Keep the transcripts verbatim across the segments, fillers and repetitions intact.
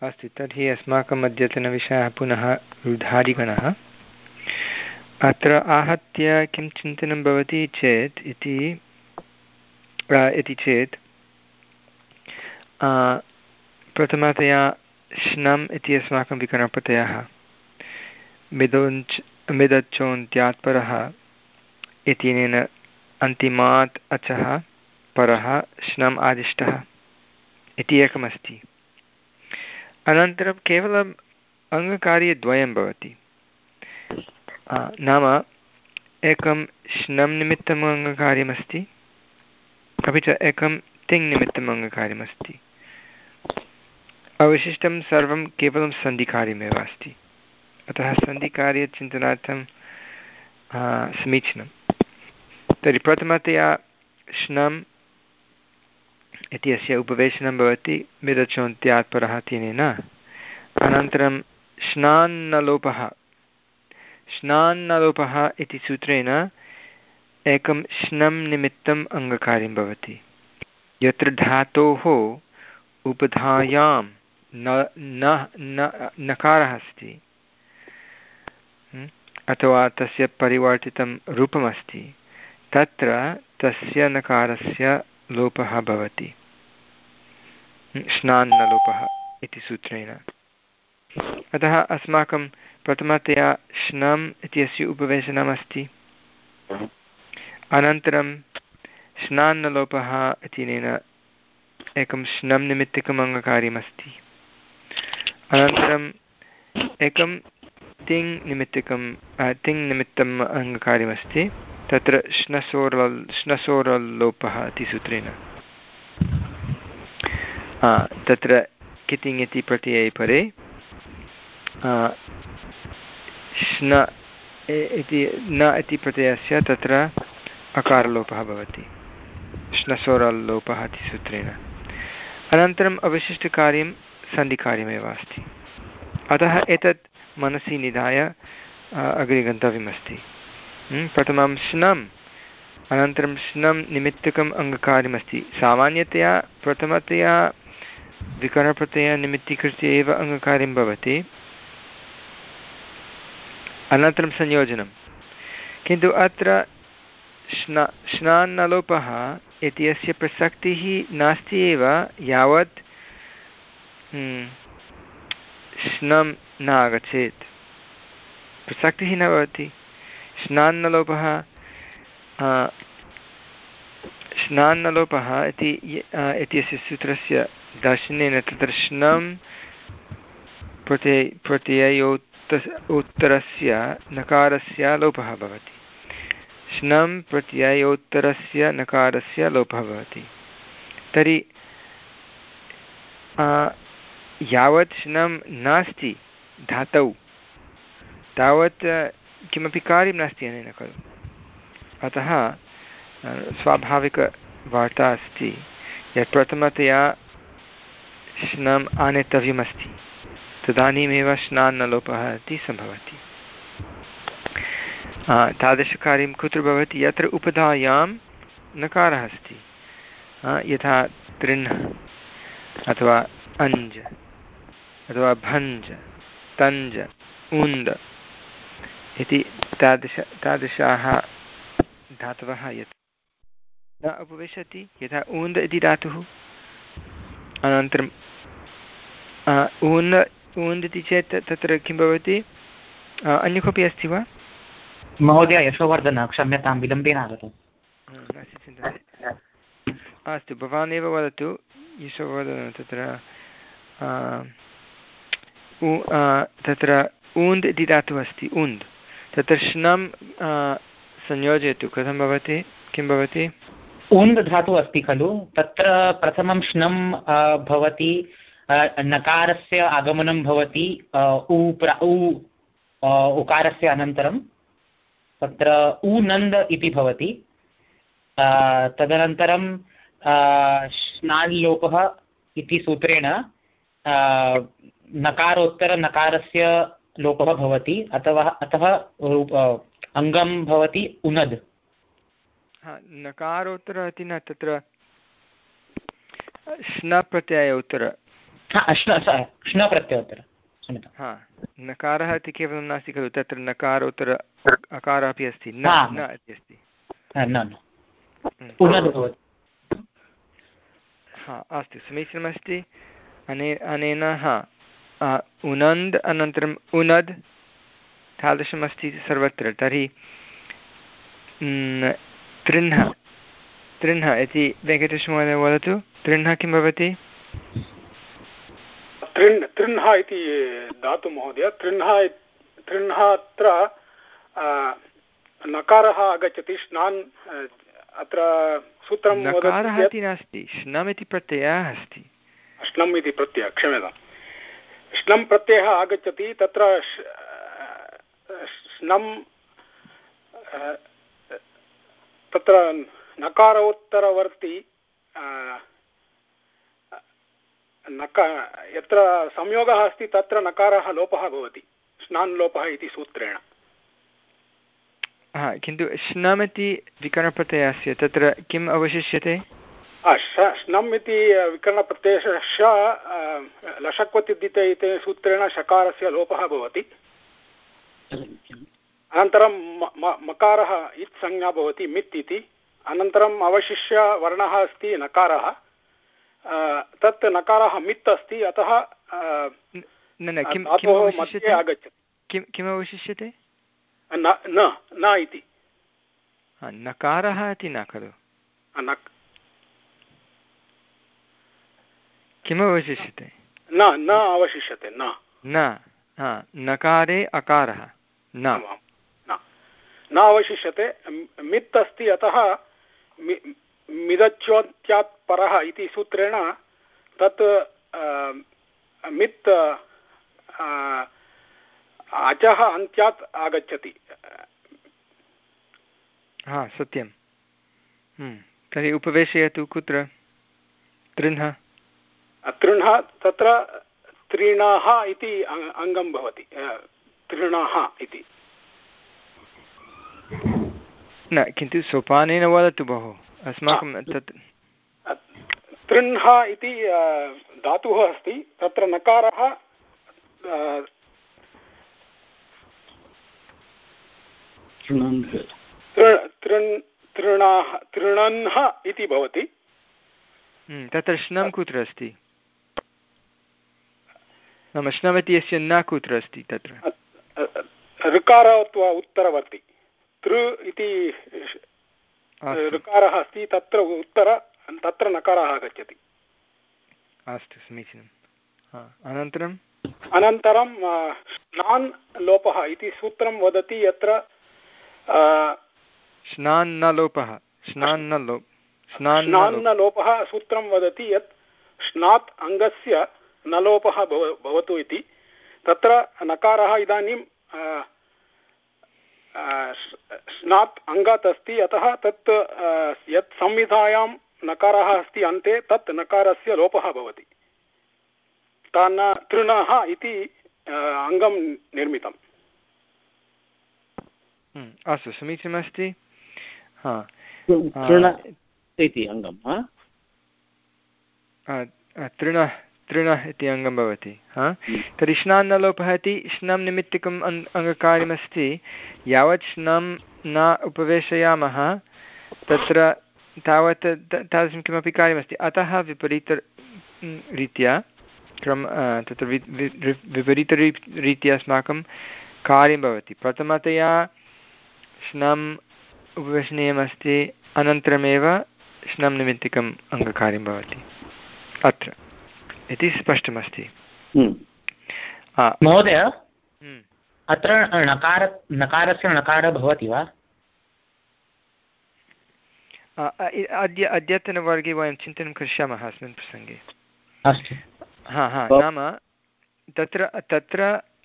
अस्तु, तर्हि अस्माकम् अद्यतनविषयः पुनः रुधादिगणः। अत्र आहत्य किं चिन्तनं भवति चेत् इति इति चेत् प्रथमतया श्नम् इति अस्माकं विकरणप्रत्ययः मिदोञ्च मिदच्चोन्त्यात् परः इत्यनेन अन्तिमात् अचः परः श्नम् आदिष्टः इति एकमस्ति। अनन्तरं केवलम् अङ्गकार्यद्वयं भवति, नाम एकं श्नम् निमित्तम् अङ्गकार्यमस्ति, अपि च एकं तिङ् निमित्तम् अङ्गकार्यमस्ति। अवशिष्टं सर्वं केवलं सन्धिकार्यमेव अस्ति। अतः सन्धिकार्यचिन्तनार्थं समीचीनं। तर्हि प्रथमतया श्नम् इति अस्य उपवेशनं भवति मिदचोन्त्यात् परः तिनेन। अनन्तरं श्नान्नलोपः श्नान्नलोपः इति सूत्रेण एकं श्नम् निमित्तम् अङ्गकार्यं भवति, यत्र धातोः उपधायां न न नकारः अस्ति अथवा तस्य परिवर्तितं रूपमस्ति, तत्र तस्य नकारस्य लोपः भवति, श्नान्नलोपः इति सूत्रेण। अतः अस्माकं प्रथमतया श्नम् इत्यस्य उपवेशनमस्ति, अनन्तरं श्नान्नलोपः इत्यनेन एकं श्नम् निमित्तिकम् अङ्गकार्यमस्ति, अनन्तरम् एकं तिङ् निमित्तिकं तिङ् निमित्तम् अङ्गकार्यमस्ति, तत्र श्नसोरल् श्नसोरल्लोपः इति सूत्रेण। तत्र कितिङ् इति प्रत्यये परे श्न इति न इति प्रत्ययस्य तत्र अकारलोपः भवति, श्नसोरल्लोपः इति सूत्रेण। अनन्तरम् अवशिष्टकार्यं सन्धिकार्यमेव अस्ति। अतः एतत् मनसि निधाय अग्रे गन्तव्यमस्ति। प्रथमं श्नम्, अनन्तरं श्नम् निमित्तकम् अङ्गकार्यमस्ति। सामान्यतया प्रथमतया विकरणप्रत्ययनिमित्तीकृत्य एव अङ्गकार्यं भवति, अनन्तरं संयोजनं। किन्तु अत्र श्ना श्नान्नलोपः इत्यस्य प्रसक्तिः नास्ति एव यावत् श्नम् न आगच्छेत्, प्रसक्तिः न भवति। श्नान्नलोपः श्नान्नलोपः इति इत्यस्य सूत्रस्य दर्शनेन तत्र श्नम् प्रत्यय प्रत्ययोत् उत्तरस्य नकारस्य लोपः भवति, श्नम् प्रत्ययोत्तरस्य नकारस्य लोपः भवति। तर्हि यावत् श्नम् नास्ति धातौ तावत् किमपि कार्यं नास्ति अनेन खलु। अतः स्वाभाविकवार्ता अस्ति यत् प्रथमतया श्नम् आनेतव्यमस्ति, तदानीमेव श्नान्नलोपः इति सम्भवति। तादृशकार्यं कुत्र भवति? यत्र उपधायां नकारः अस्ति, यथा तृन् अथवा अञ्ज अथवा भञ्ज तञ्ज उन्द इति तादृश तादृशाः धातवः यत् न उपविशति, यथा ऊन्द इति धातुः। अनन्तरं ऊन् ऊन्द् इति चेत् तत्र किं भवति? अन्य कोऽपि अस्ति वा? महोदय यशोवर्धन, क्षम्यतां विलम्बेन आगतम्। नास्ति चिन्ता। अस्तु, भवान् एव वदतु यशोवर्धन। तत्र तत्र ऊन्द् इति धातुः अस्ति, ऊन्द्, तत्र श्नम् संयोजयतु, कथं भवति? किं भवति? ऊन्द् धातुः अस्ति खलु, तत्र प्रथमं श्नम् भवति, नकारस्य आगमनं भवति उ प्र उ उकारस्य अनन्तरं तत्र ऊनन्द इति भवति। तदनन्तरं श्नाल्लोपः इति सूत्रेण नकारोत्तरनकारस्य लोपः भवति, अथवा अतः अङ्गं भवति उनद्। नकारोत्तर इति न, तत्र श्न प्रत्ययोत्तर हा नकारः इति केवलं नास्ति खलु, तत्र नकारोत्तर अकारः अपि अस्ति, न न इति अस्ति। हा अस्तु, समीचीनमस्ति। अने अनेन हा उनन्द् अनन्तरम् उनद् तादृशमस्ति सर्वत्र। तर्हि तृह्ण तृह्ण इति वेङ्कटेशमहोदय वदतु, तृह्ण किं भवति? तृह्ण तृह्ण इति धातु महोदय, तृह्ण तृह्ण अत्र नकारः आगच्छति, स्नान् अत्र सूत्रं नकारः इति नास्ति, श्नम् इति प्रत्ययः अस्ति। श्नम् इति प्रत्ययः, क्षम्यतां, श्नम् प्रत्ययः आगच्छति, तत्र श्नम् तत्र नकारोत्तरवर्ति नका यत्र संयोगः अस्ति तत्र नकारः लोपः भवति, स्नान् लोपः इति सूत्रेण। हा, किन्तु श्नम् इति विकरणप्रत्ययस्य तत्र किम् अवशिष्यते? श्नम् इति विकरणप्रत्ययस्य श लषक्वतिद्धिते इति सूत्रेण शकारस्य लोपः भवति। अनन्तरं मकारः इत् संज्ञा भवति, मित् इति। अनन्तरम् अवशिष्य वर्णः अस्ति नकारः, तत् नकारः मित् अस्ति, अतः मध्ये आगच्छति। किं किम् अवशिष्यते? न न इति नकारः इति न खलु, किम् अवशिष्यते? न न अवशिष्यते, न न नकारे अकारः न न अवशिष्यते, मित् अस्ति, अतः मिदच्योत्यात् परः इति सूत्रेण तत् मित् अचः अन्त्यात् आगच्छति। हा सत्यं। तर्हि उपवेशयतु, कुत्र? तृह्ण तृह्ण तत्र त्रीणाः इति अङ्गं भवति, तृणाः इति न, किन्तु सोपानेन वदतु बहु, अस्माकं तत् तृह्ण इति धातुः अस्ति, तत्र नकारः तृणः इति भवति। तत्र श्नं कुत्र अस्ति? नाम श्नम् इति यस्य न कुत्र अस्ति? तत्र ऋकार अथवा उत्तरवर्ति तृ इति ऋकारः अस्ति, तत्र उत्तर तत्र नकारः आगच्छति। अस्तु, समीचीनम्। अनन्तरम् अनन्तरं स्नान् लोपः इति सूत्रं वदति, यत्र स्नान्न लोपः स्नान्न लोप स्नान्न लोपः सूत्रं वदति यत् स्नात् अङ्गस्य न लोपः भवतु इति। तत्र नकारः इदानीं स्नात् अङ्गात् अस्ति, अतः तत् यत् संहितायां नकारः अस्ति अन्ते, तत् नकारस्य लोपः भवति। तान् तृणः इति अङ्गं निर्मितम्। अस्तु, समीचीनमस्ति। हा, इति अङ्गं तृण तृण इति अङ्गं भवति। हा, तर्हि श्नान्नलोपः इति श्नं निमित्तिकम् अङ् अङ्गकार्यमस्ति। यावत् श्नं न उपवेशयामः तत्र तावत् तादृशं किमपि कार्यमस्ति। अतः विपरीतरीत्या क्रम तत्र विपरीतरीत्या अस्माकं कार्यं भवति। प्रथमतया श्नम् उपवेशनीयमस्ति, अनन्तरमेव श्नं निमित्तिकम् अङ्गकार्यं भवति अत्र इति स्पष्टमस्ति। महोदय, अत्र नकार नकारस्य नकारः भवति वा? अद्य अद्यतनवर्गे वयं चिन्तनं करिष्यामः अस्मिन् प्रसङ्गे। अस्तु। हा हा नाम तत्र तत्र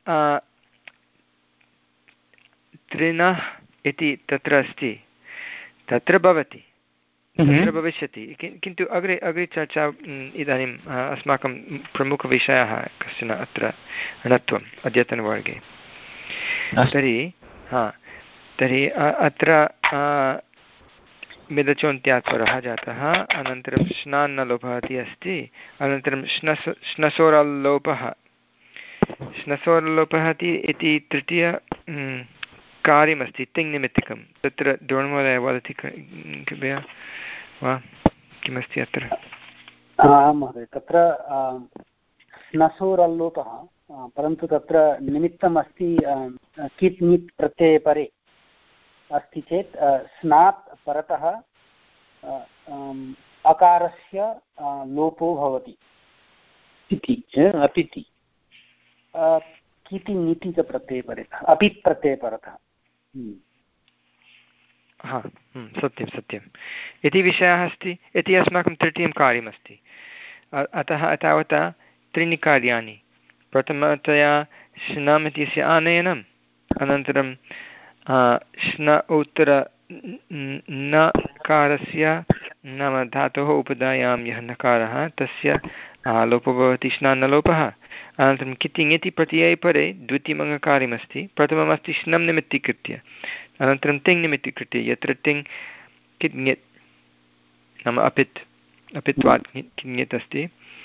तृणः इति तत्र अस्ति, तत्र भवति, तत्र भविष्यति, किन्तु अग्रे अग्रे चर्चा इदानीम् अस्माकं प्रमुखविषयः कश्चन अत्र णत्वम् अद्यतनवर्गे। तर्हि हा तर्हि अत्र मिदचोन्त्यात् परः जातः, अनन्तरं श्नान्नलोपः इति अस्ति, अनन्तरं श्नस् श्नसोरल्लोपः श्नसोरल्लोपः इति तृतीय कार्यमस्ति तिङ्निमित्तिकं। तत्र द्रोणमहोदय वदति कृपया वा किमस्ति अत्र? महोदय, तत्र स्नसोरल्लोपः, परन्तु तत्र निमित्तम् अस्ति कित् नित् प्रत्यये परे अस्ति चेत् स्नात् परतः अकारस्य लोपो भवति इति अपिति किति नीति च प्रत्यये परतः अपित् प्रत्यये परतः। हा सत्यं सत्यम् इति विषयः अस्ति। इति अस्माकं तृतीयं कार्यमस्ति। अतः तावता त्रीणि कार्याणि। प्रथमतया श्नम् इत्यस्य आनयनम्, अनन्तरं श्न उत्तर नकारस्य नाम धातोः उपधायां यः नकारः तस्य लोपो भवति श्नान्नलोपः। अनन्तरं कितिङिति प्रत्यये परे द्वितीयम् अङ्गकार्यमस्ति। प्रथममस्ति श्नं निमित्तीकृत्य, अनन्तरं तिङ् निमित्तीकृत्य, यत्र तिङ् किञ्यत् नाम अपित् अपित्वात् किञ्यत् अस्ति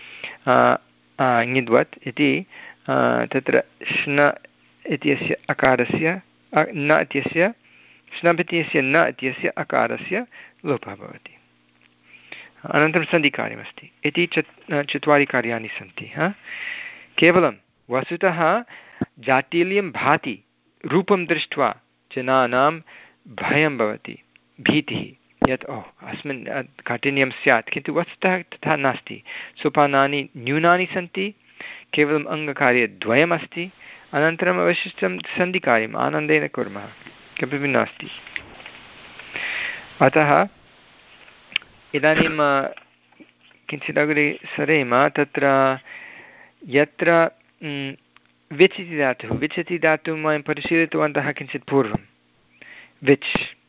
ङिद्वत् इति तत्र श्न इत्यस्य अकारस्य न इत्यस्य श्नप् इत्यस्य न इत्यस्य अकारस्य लोपः भवति। अनन्तरं सन्धिकार्यमस्ति। इति चत् चत्वारि कार्याणि सन्ति। हा केवलं वस्तुतः जाटील्यं भाति, रूपं दृष्ट्वा जनानां भयं भवति, भीतिः, यत् ओ अस्मिन् काठिन्यं स्यात्, किन्तु वस्तुतः तथा नास्ति। सोपानानि न्यूनानि सन्ति, केवलम् अङ्गकार्यद्वयमस्ति, अनन्तरम् अवशिष्टं सन्धिकार्यम् आनन्देन कुर्मः, किमपि नास्ति। अतः इदानीं किञ्चित् अग्रे सरेम। तत्र यत्र विच् इति धातुः, विच् इति धातुं वयं परिशीलितवन्तः किञ्चित् पूर्वं। विच्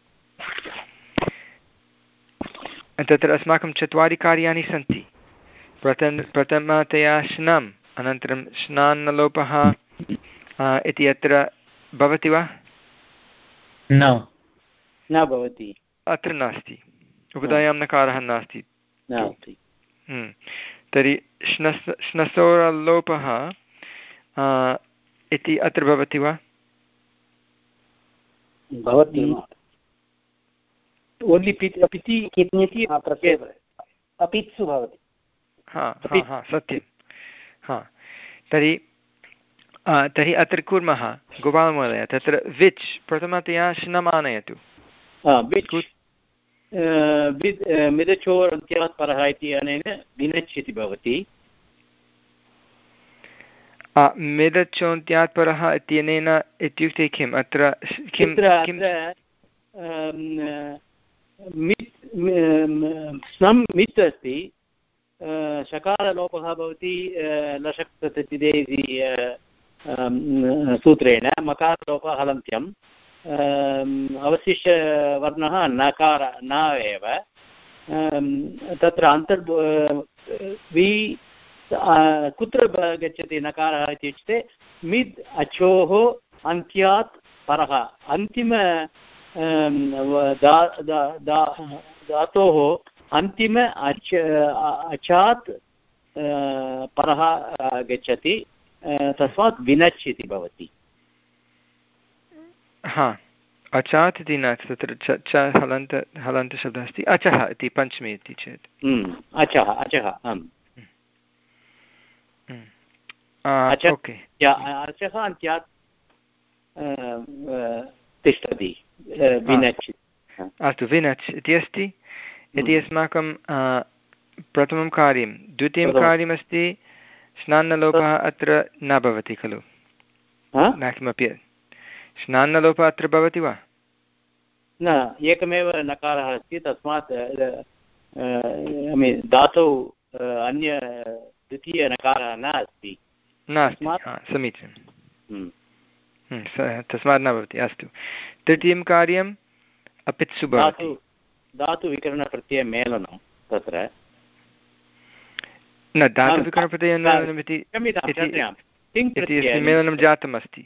तत्र अस्माकं चत्वारि कार्याणि सन्ति। प्रथम प्रथमतया श्नम्, अनन्तरं श्नान्नलोपः इति अत्र भवति वा? न न भवति, अत्र नास्ति, उपधायां नकारः नास्ति। तर्हि श्नस् श्नसोरल्लोपः इति अत्र भवति वा? भवति। ओन्लि पित् अपिति कित्निति अपित्सु भवति। हा हा सत्यं। हा तर्हि तर्हि अत्र कुर्मः गोपालमहोदय, तत्र विच् प्रथमतया श्नम् आनयतु। मिदचोरन्त्यात् परः इति अनेन विनच् इति भवति। मिदचोन्त्यात् परः इत्यनेन इत्युक्ते किम्? अत्र किं स्नं मित् अस्ति, शकारलोपः भवति लशक् ततिदे इति सूत्रेण, मकारलोपः हलन्त्यम्, अवशिष्यवर्णः नकार न एव। तत्र अन्तर् वि कुत्र गच्छति नकारः इत्युक्ते मिद् अचोः अन्त्यात् परः, अन्तिम धातोः अन्तिम अच अचात् परः गच्छति, तस्मात् विनच् इति भवति। हा अचात् इति न, तत्र च च हलन्त हलन्तशब्दः अस्ति। अचः इति पञ्चमी इति चेत् अचः अचः अचः अन्त्यात् तिष्ठति विनच्। अस्तु, विनच् इति अस्ति। इति अस्माकं प्रथमं कार्यं। द्वितीयं कार्यमस्ति श्नान्नलोपः अत्र न भवति खलु? न किमपि श्नान्नलोपः अत्र भवति वा? न, एकमेव नकारः अस्ति, तस्मात् धातौ अन्य द्वितीयनकारः न अस्ति। नास्ति, समीचीनं, तस्मात् न भवति। अस्तु, तृतीयं कार्यम् अपित्सु भवति। धातुविकरणप्रत्ययमेलनं तत्र न, धातुविकरणप्रत्ययमेलनम् इति मेलनं जातमस्ति।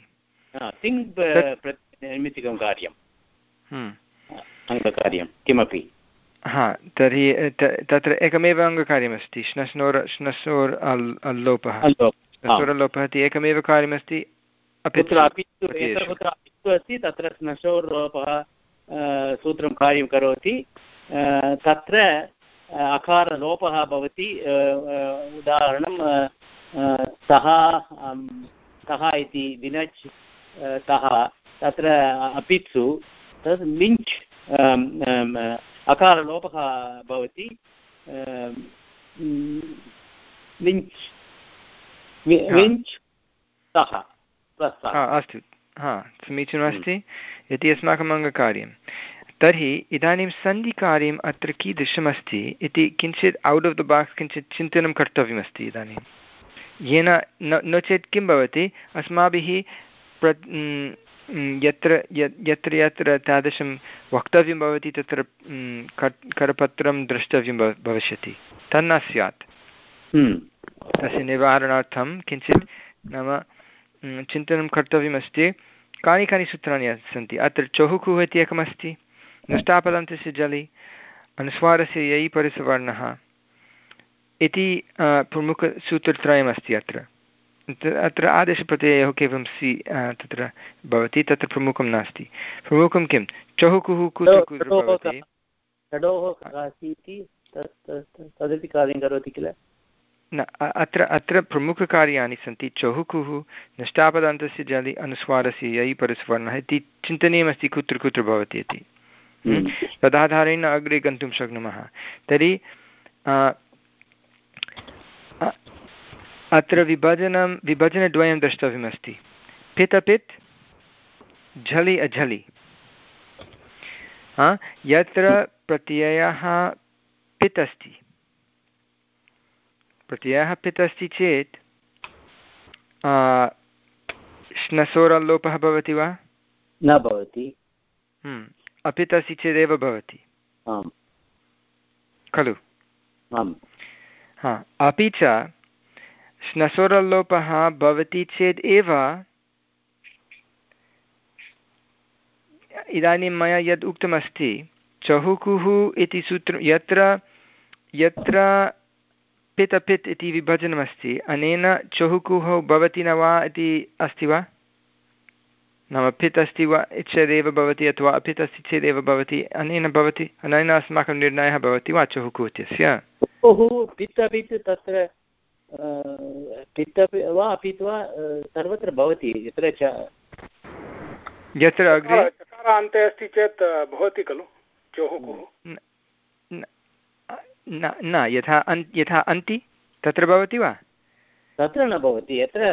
निमित्तिकं कार्यम् अङ्गकार्यं किमपि हा तर्हि तत्र एकमेव अङ्गकार्यमस्ति श्नस्नोर् श्नस्नोर् अल् अल्लोपः श्नस्नोरल्लोपः इति एकमेव कार्यमस्ति कुत्रापि अस्ति तत्र श्नसोर्लोपः सूत्रं कार्यं करोति तत्र अकारलोपः भवति उदाहरणं तः तः इति विनच् तः तत्र अपित्सु तद् लिञ्च् अकारलोपः भवति लिञ्च् विञ्च् तः अस्तु हा समीचीनमस्ति इति अस्माकम् अङ्गकार्यं तर्हि इदानीं सन्धिकार्यम् अत्र कीदृशमस्ति इति किञ्चित् औट् आफ् द बाक्स् किञ्चित् चिन्तनं कर्तव्यमस्ति इदानीं येन न नो चेत् किं भवति अस्माभिः प्र यत्र यत्र यत्र तादृशं वक्तव्यं भवति तत्र करपत्रं द्रष्टव्यं भविष्यति तन्न स्यात् तस्य निवारणार्थं किञ्चित् नाम चिन्तनं कर्तव्यमस्ति कानि कानि सूत्राणि सन्ति अत्र चहुकुः इति एकमस्ति नष्टापदन्तस्य जलि अनुस्वारस्य यै परिसवर्णः इति प्रमुखसूत्रत्रयमस्ति अत्र अत्र आदेशप्रत्ययोः केवलं सि तत्र भवति तत्र प्रमुखं नास्ति प्रमुखं किं चहुकुः कुत्र कुत्र भवति तदपि कार्यं करोति किल न अत्र अत्र प्रमुखकार्याणि सन्ति चहुकुः नष्टापदान्तस्य जलि अनुस्वारस्य यै परिस्वर्णः इति चिन्तनीयमस्ति कुत्र कुत्र भवति इति तदाधारेण अग्रे गन्तुं शक्नुमः तर्हि अत्र विभजनं विभजनद्वयं द्रष्टव्यमस्ति पित् अपित् झलि अझलि यत्र प्रत्ययः पित् अस्ति प्रत्ययः पित् अस्ति चेत् श्नसोरल्लोपः भवति वा न भवति अपित् अस्ति चेदेव भवति खलु हा अपि च श्नसोरल्लोपः भवति चेत् एव इदानीं मया यद् उक्तमस्ति चहुकुः इति सूत्रं यत्र यत्र पित् अपित् इति विभजनमस्ति अनेन चहुकुः भवति न वा इति अस्ति वा नाम पित् अस्ति वा चेदेव भवति अथवा अपित् अस्ति चेदेव भवति अनेन भवति अनेन अस्माकं निर्णयः भवति वा चहुकुः इत्यस्य पित् अपित् तत्र पित् अपि वा अपित् वा सर्वत्र भवति यत्र च यत्र अग्रे अन्ते अस्ति चेत् भवति खलु चहुकुः न न यथा अन् यथा अन्ति तत्र भवति वा तत्र न भवति यत्र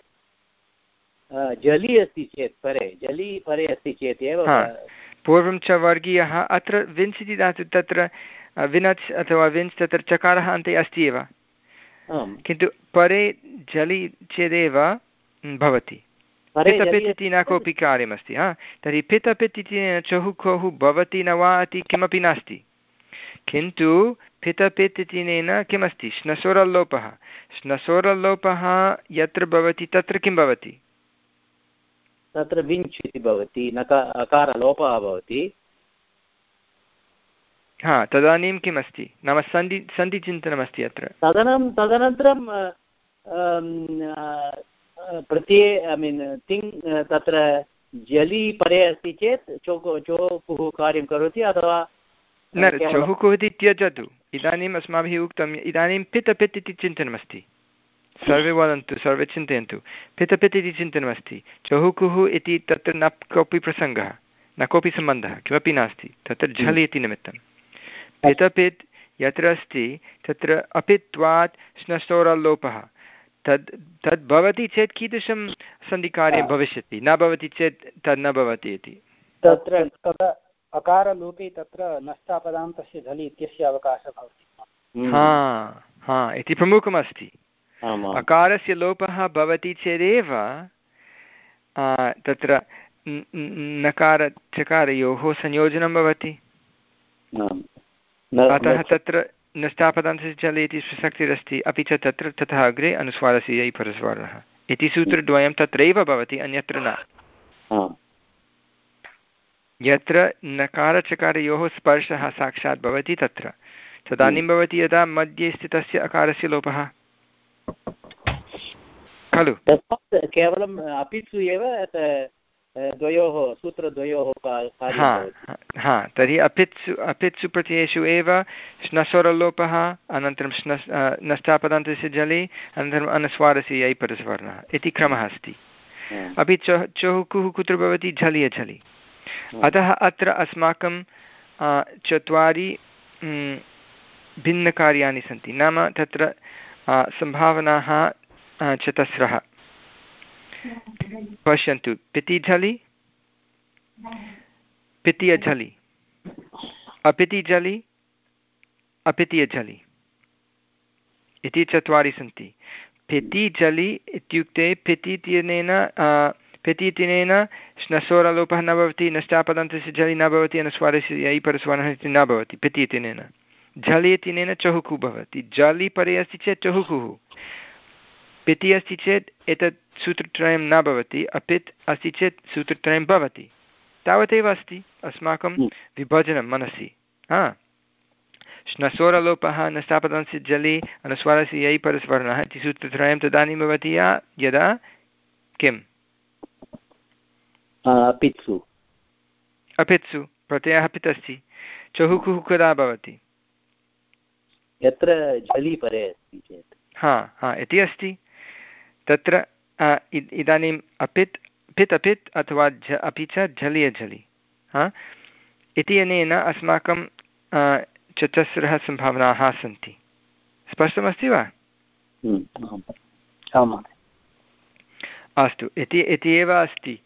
जलि अस्ति चेत् परे जलि परे अस्ति चेत् एव पूर्वं च वर्गीयः अत्र विंस् इति धातु तत्र विनच् अथवा विंस् तत्र चकारः अन्ते अस्ति एव किन्तु परे जलि चेदेव भवति पित् अपित् इति न कोऽपि कार्यमस्ति हा तर्हि पित् अपित् इति चहुकुः भवति न वा इति किमपि नास्ति किन्तु पित् अपित् इत्यनेन किमस्ति श्नसोरल्लोपः श्नसोरल्लोपः यत्र भवति तत्र किं भवति तत्र विञ्च् इति भवति नका अकारलोपः भवति हा तदानीं किम् अस्ति नाम सन्धि सन्धिचिन्तनमस्ति अत्र तदनं तदनन्तरं प्रत्यये ऐ मीन् तिङ् तत्र जलि परे अस्ति चेत् चोको चोकुः कार्यं करोति अथवा न चहुकुः इति त्यजतु इदानीम् अस्माभिः उक्तम् इदानीं पित् अपित् इति चिन्तनमस्ति सर्वे वदन्तु सर्वे चिन्तयन्तु पित् अपित् इति चिन्तनमस्ति चहुकुः इति तत्र न कोऽपि प्रसङ्गः न कोऽपि सम्बन्धः किमपि नास्ति तत्र झलि इति निमित्तं पित् अपित् यत्र अस्ति तत्र अपित्वात् श्नसोरल्लोपः तद् तद् भवति चेत् कीदृशं सन्धिकार्यं भविष्यति न भवति चेत् तद् न भवति इति तत्र अकारलोपे तत्र नष्टापदान्तस्य झलि इत्यस्य अवकाशः भवति हा हा इति प्रमुखमस्ति अकारस्य लोपः भवति चेदेव तत्र नकार चकारयोः संयोजनं भवति अतः तत्र नष्टापदान्तस्य झलि इति प्रसक्तिरस्ति अपि च तत्र ततः अग्रे अनुस्वारस्य यै परस्वारः इति सूत्रद्वयं तत्रैव भवति अन्यत्र न यत्र नकारचकारयोः स्पर्शः साक्षात् भवति तत्र तदानीं भवति यदा मध्ये स्थितस्य अकारस्य लोपः खलु। तस्मात् केवलम् अपित्सु एव द्वयोः सूत्रद्वयोः हा हा तर्हि अपित्सु अपित्सु प्रत्ययेषु एव श्नस्वरलोपः अनन्तरं श्न नष्टापदान्तस्य जले अनन्तरम् अनुस्वारस्य यै परस्वर्णः इति क्रमः अस्ति। अपि च चोः कुः कुत्र भवति झलि अझलि। अतः अत्र अस्माकं चत्वारि भिन्नकार्याणि सन्ति नाम तत्र सम्भावनाः चतस्रः। पश्यन्तु पिति झलि पिति अझलि अपिति झलि अपिति अझलि इति चत्वारि सन्ति। पिति झलि इत्युक्ते पिति इत्यनेन पिति इत्यनेन श्नस्वरलोपः न भवति नष्टापदान्तस्य झलि न भवति अनुस्वारस्य यै परस्वरः इति न भवति पिति इत्यनेन। झलि इत्यनेन चहुकुः भवति। झलि परे अस्ति चेत् चहुकुः। पिति अस्ति चेत् एतत् सूत्रत्रयं न भवति। अपित् अस्ति चेत् सूत्रत्रयं भवति। तावदेव अस्ति अस्माकं विभजनं मनसि। हा श्नस्वरलोपः नष्टापदान्तस्य जलि अनुस्वारस्य यै परस्वरः इति सूत्रत्रयं तदानीं भवति यदा किम् अपित्सु अपित्सु प्रत्ययः पित् अस्ति। चहुकुः कदा भवति यत्र झलि परे अस्ति चेत्। हा हा इति अस्ति तत्र इदानीम् अपित् पित् अपित् अथवा झ अपि च झलि अझलि हा इति अनेन अस्माकं चतस्रः सम्भावनाः सन्ति। स्पष्टमस्ति वा? अस्तु इति इति एव अस्ति।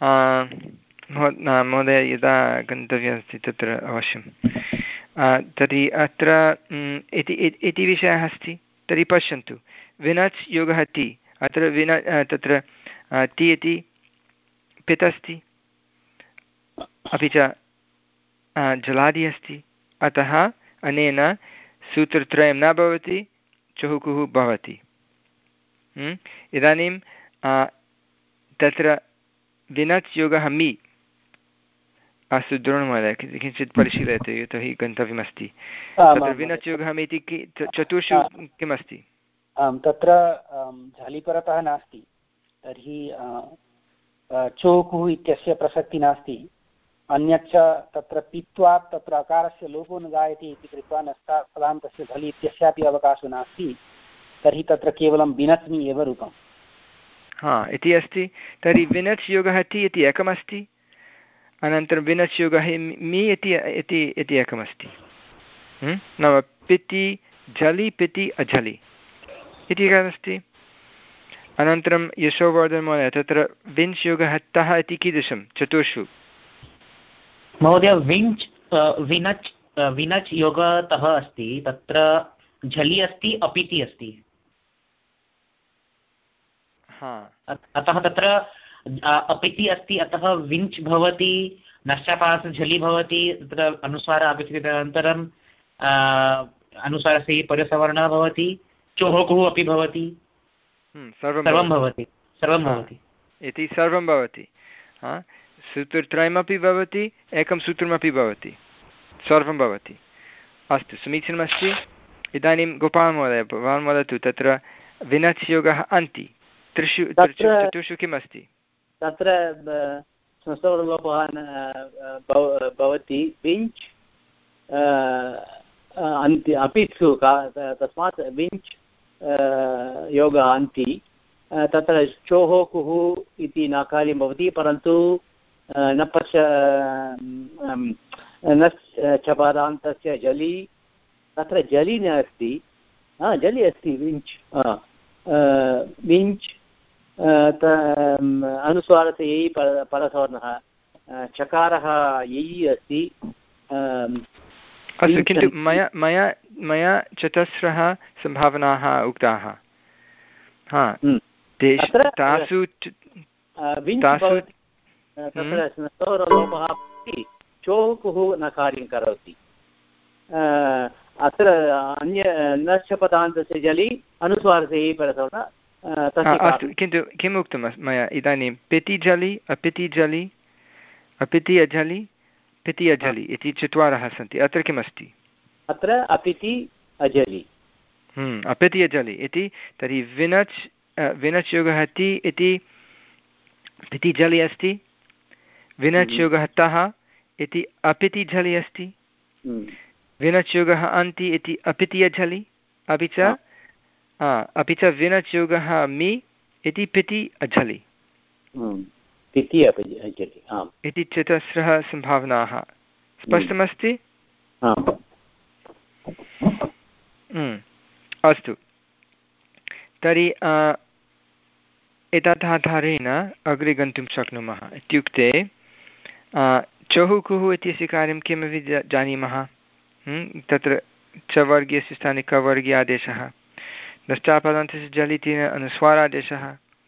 महोदय यदा गन्तव्यमस्ति तत्र अवश्यं तर्हि अत्र इति विषयः अस्ति। तर्हि पश्यन्तु विनच् योगः ति अत्र विन तत्र ति इति पित् अस्ति अपि च जलादि अस्ति। अतः अनेन सूत्रत्रयं न भवति चहुकुः भवति। इदानीं तत्र विनच् योगः मि अस्तु द्रोणमहोदय किञ्चित् परिशीलयतु यतोहि गन्तव्यमस्ति। तत्र विनच् योगः मि इति चतुर्षु किमस्ति? आं तत्र झलिपरतः नास्ति तर्हि चोकुः इत्यस्य प्रसक्तिः नास्ति। अन्यच्च तत्र पित्वात् तत्र अकारस्य लोपो न जायते इति कृत्वा नष्टापदान्तस्य झलि इत्यस्यापि अवकाशो नास्ति। तर्हि तत्र केवलं विनच्मि एव रूपम्। हा इति अस्ति। तर्हि विनच् योगः ति इति एकमस्ति अनन्तरं विनच् योगः मि इति इति एकमस्ति। नाम पिति झलि पिति अझलि इति एकमस्ति। अनन्तरं यशोवर्धनमहोदय तत्र विञ्च् योगः तः इति कीदृशं चतुर्षु? महोदय विञ्च् विनच् विनच् योगतः अस्ति तत्र झलि अस्ति अपिति अस्ति। अतः तत्र अपिति अस्ति अतः विञ्च् भवति नष्टापादस्य झलि भवति तत्र अनुस्वारः अपेक्षितः अनन्तरं अनुस्वारस्य परसवर्णः भवति चोहोकुः अपि भवति सर्वं भवति सर्वं भवति इति सर्वं भवति। सूत्रत्रयमपि भवति एकं सूत्रमपि भवति सर्वं भवति। अस्तु समीचीनमस्ति। इदानीं गोपालमहोदय भवान् वदतु तत्र विनच् योगः अन्ति त्रिषु चतुर्षु किमस्ति? तत्र संस्कृतलोपः भवति विञ्च् अन्ति अपित्सु तस्मात् विञ्च् योगः अन्ति तत्र चोः कुः इति न कार्यं भवति परन्तु न पश्य न चपदान्तस्य जलि तत्र जलि न अस्ति जलि अस्ति विञ्च् विञ्च् अनुस्वारस्य यै परसवर्णः चकारः यै अस्ति। अस्तु किन्तु मया मया मया चतस्रः सम्भावनाः उक्ताः। हा तासु तासु तत्र स्नोरलोपः अपि चोकुः न कार्यं करोति। अत्र अन्य नश्चपदान्तस्य जलि अनुस्वारस्य परसवर्णः। अस्तु किन्तु किम् उक्तं मया इदानीं पिति जलि अपिति जलि अपिति अझलि पिति अजलि इति चत्वारः सन्ति। अत्र किमस्ति? अत्र अपिति अजलि, अपिति अजलि इति। तर्हि विनच् विनच् योगः ति इति पिति जलि अस्ति, विनच् योगः तः इति अपिति झलि अस्ति, विनच् योगः अन्ति इति अपिति अझलि, अपि च अपि च विनच् योगः मि इति पिति अझलि इति चतस्रः सम्भावनाः। स्पष्टमस्ति? अस्तु, तर्हि एतत् आधारेण अग्रे गन्तुं शक्नुमः। इत्युक्ते चहुः कुः इत्यस्य कार्यं किमपि जानीमः। तत्र च वर्गीयस्य स्थाने कवर्गीय आदेशः, नष्टापदान्तस्य जलितेन अनुस्वारादेशः,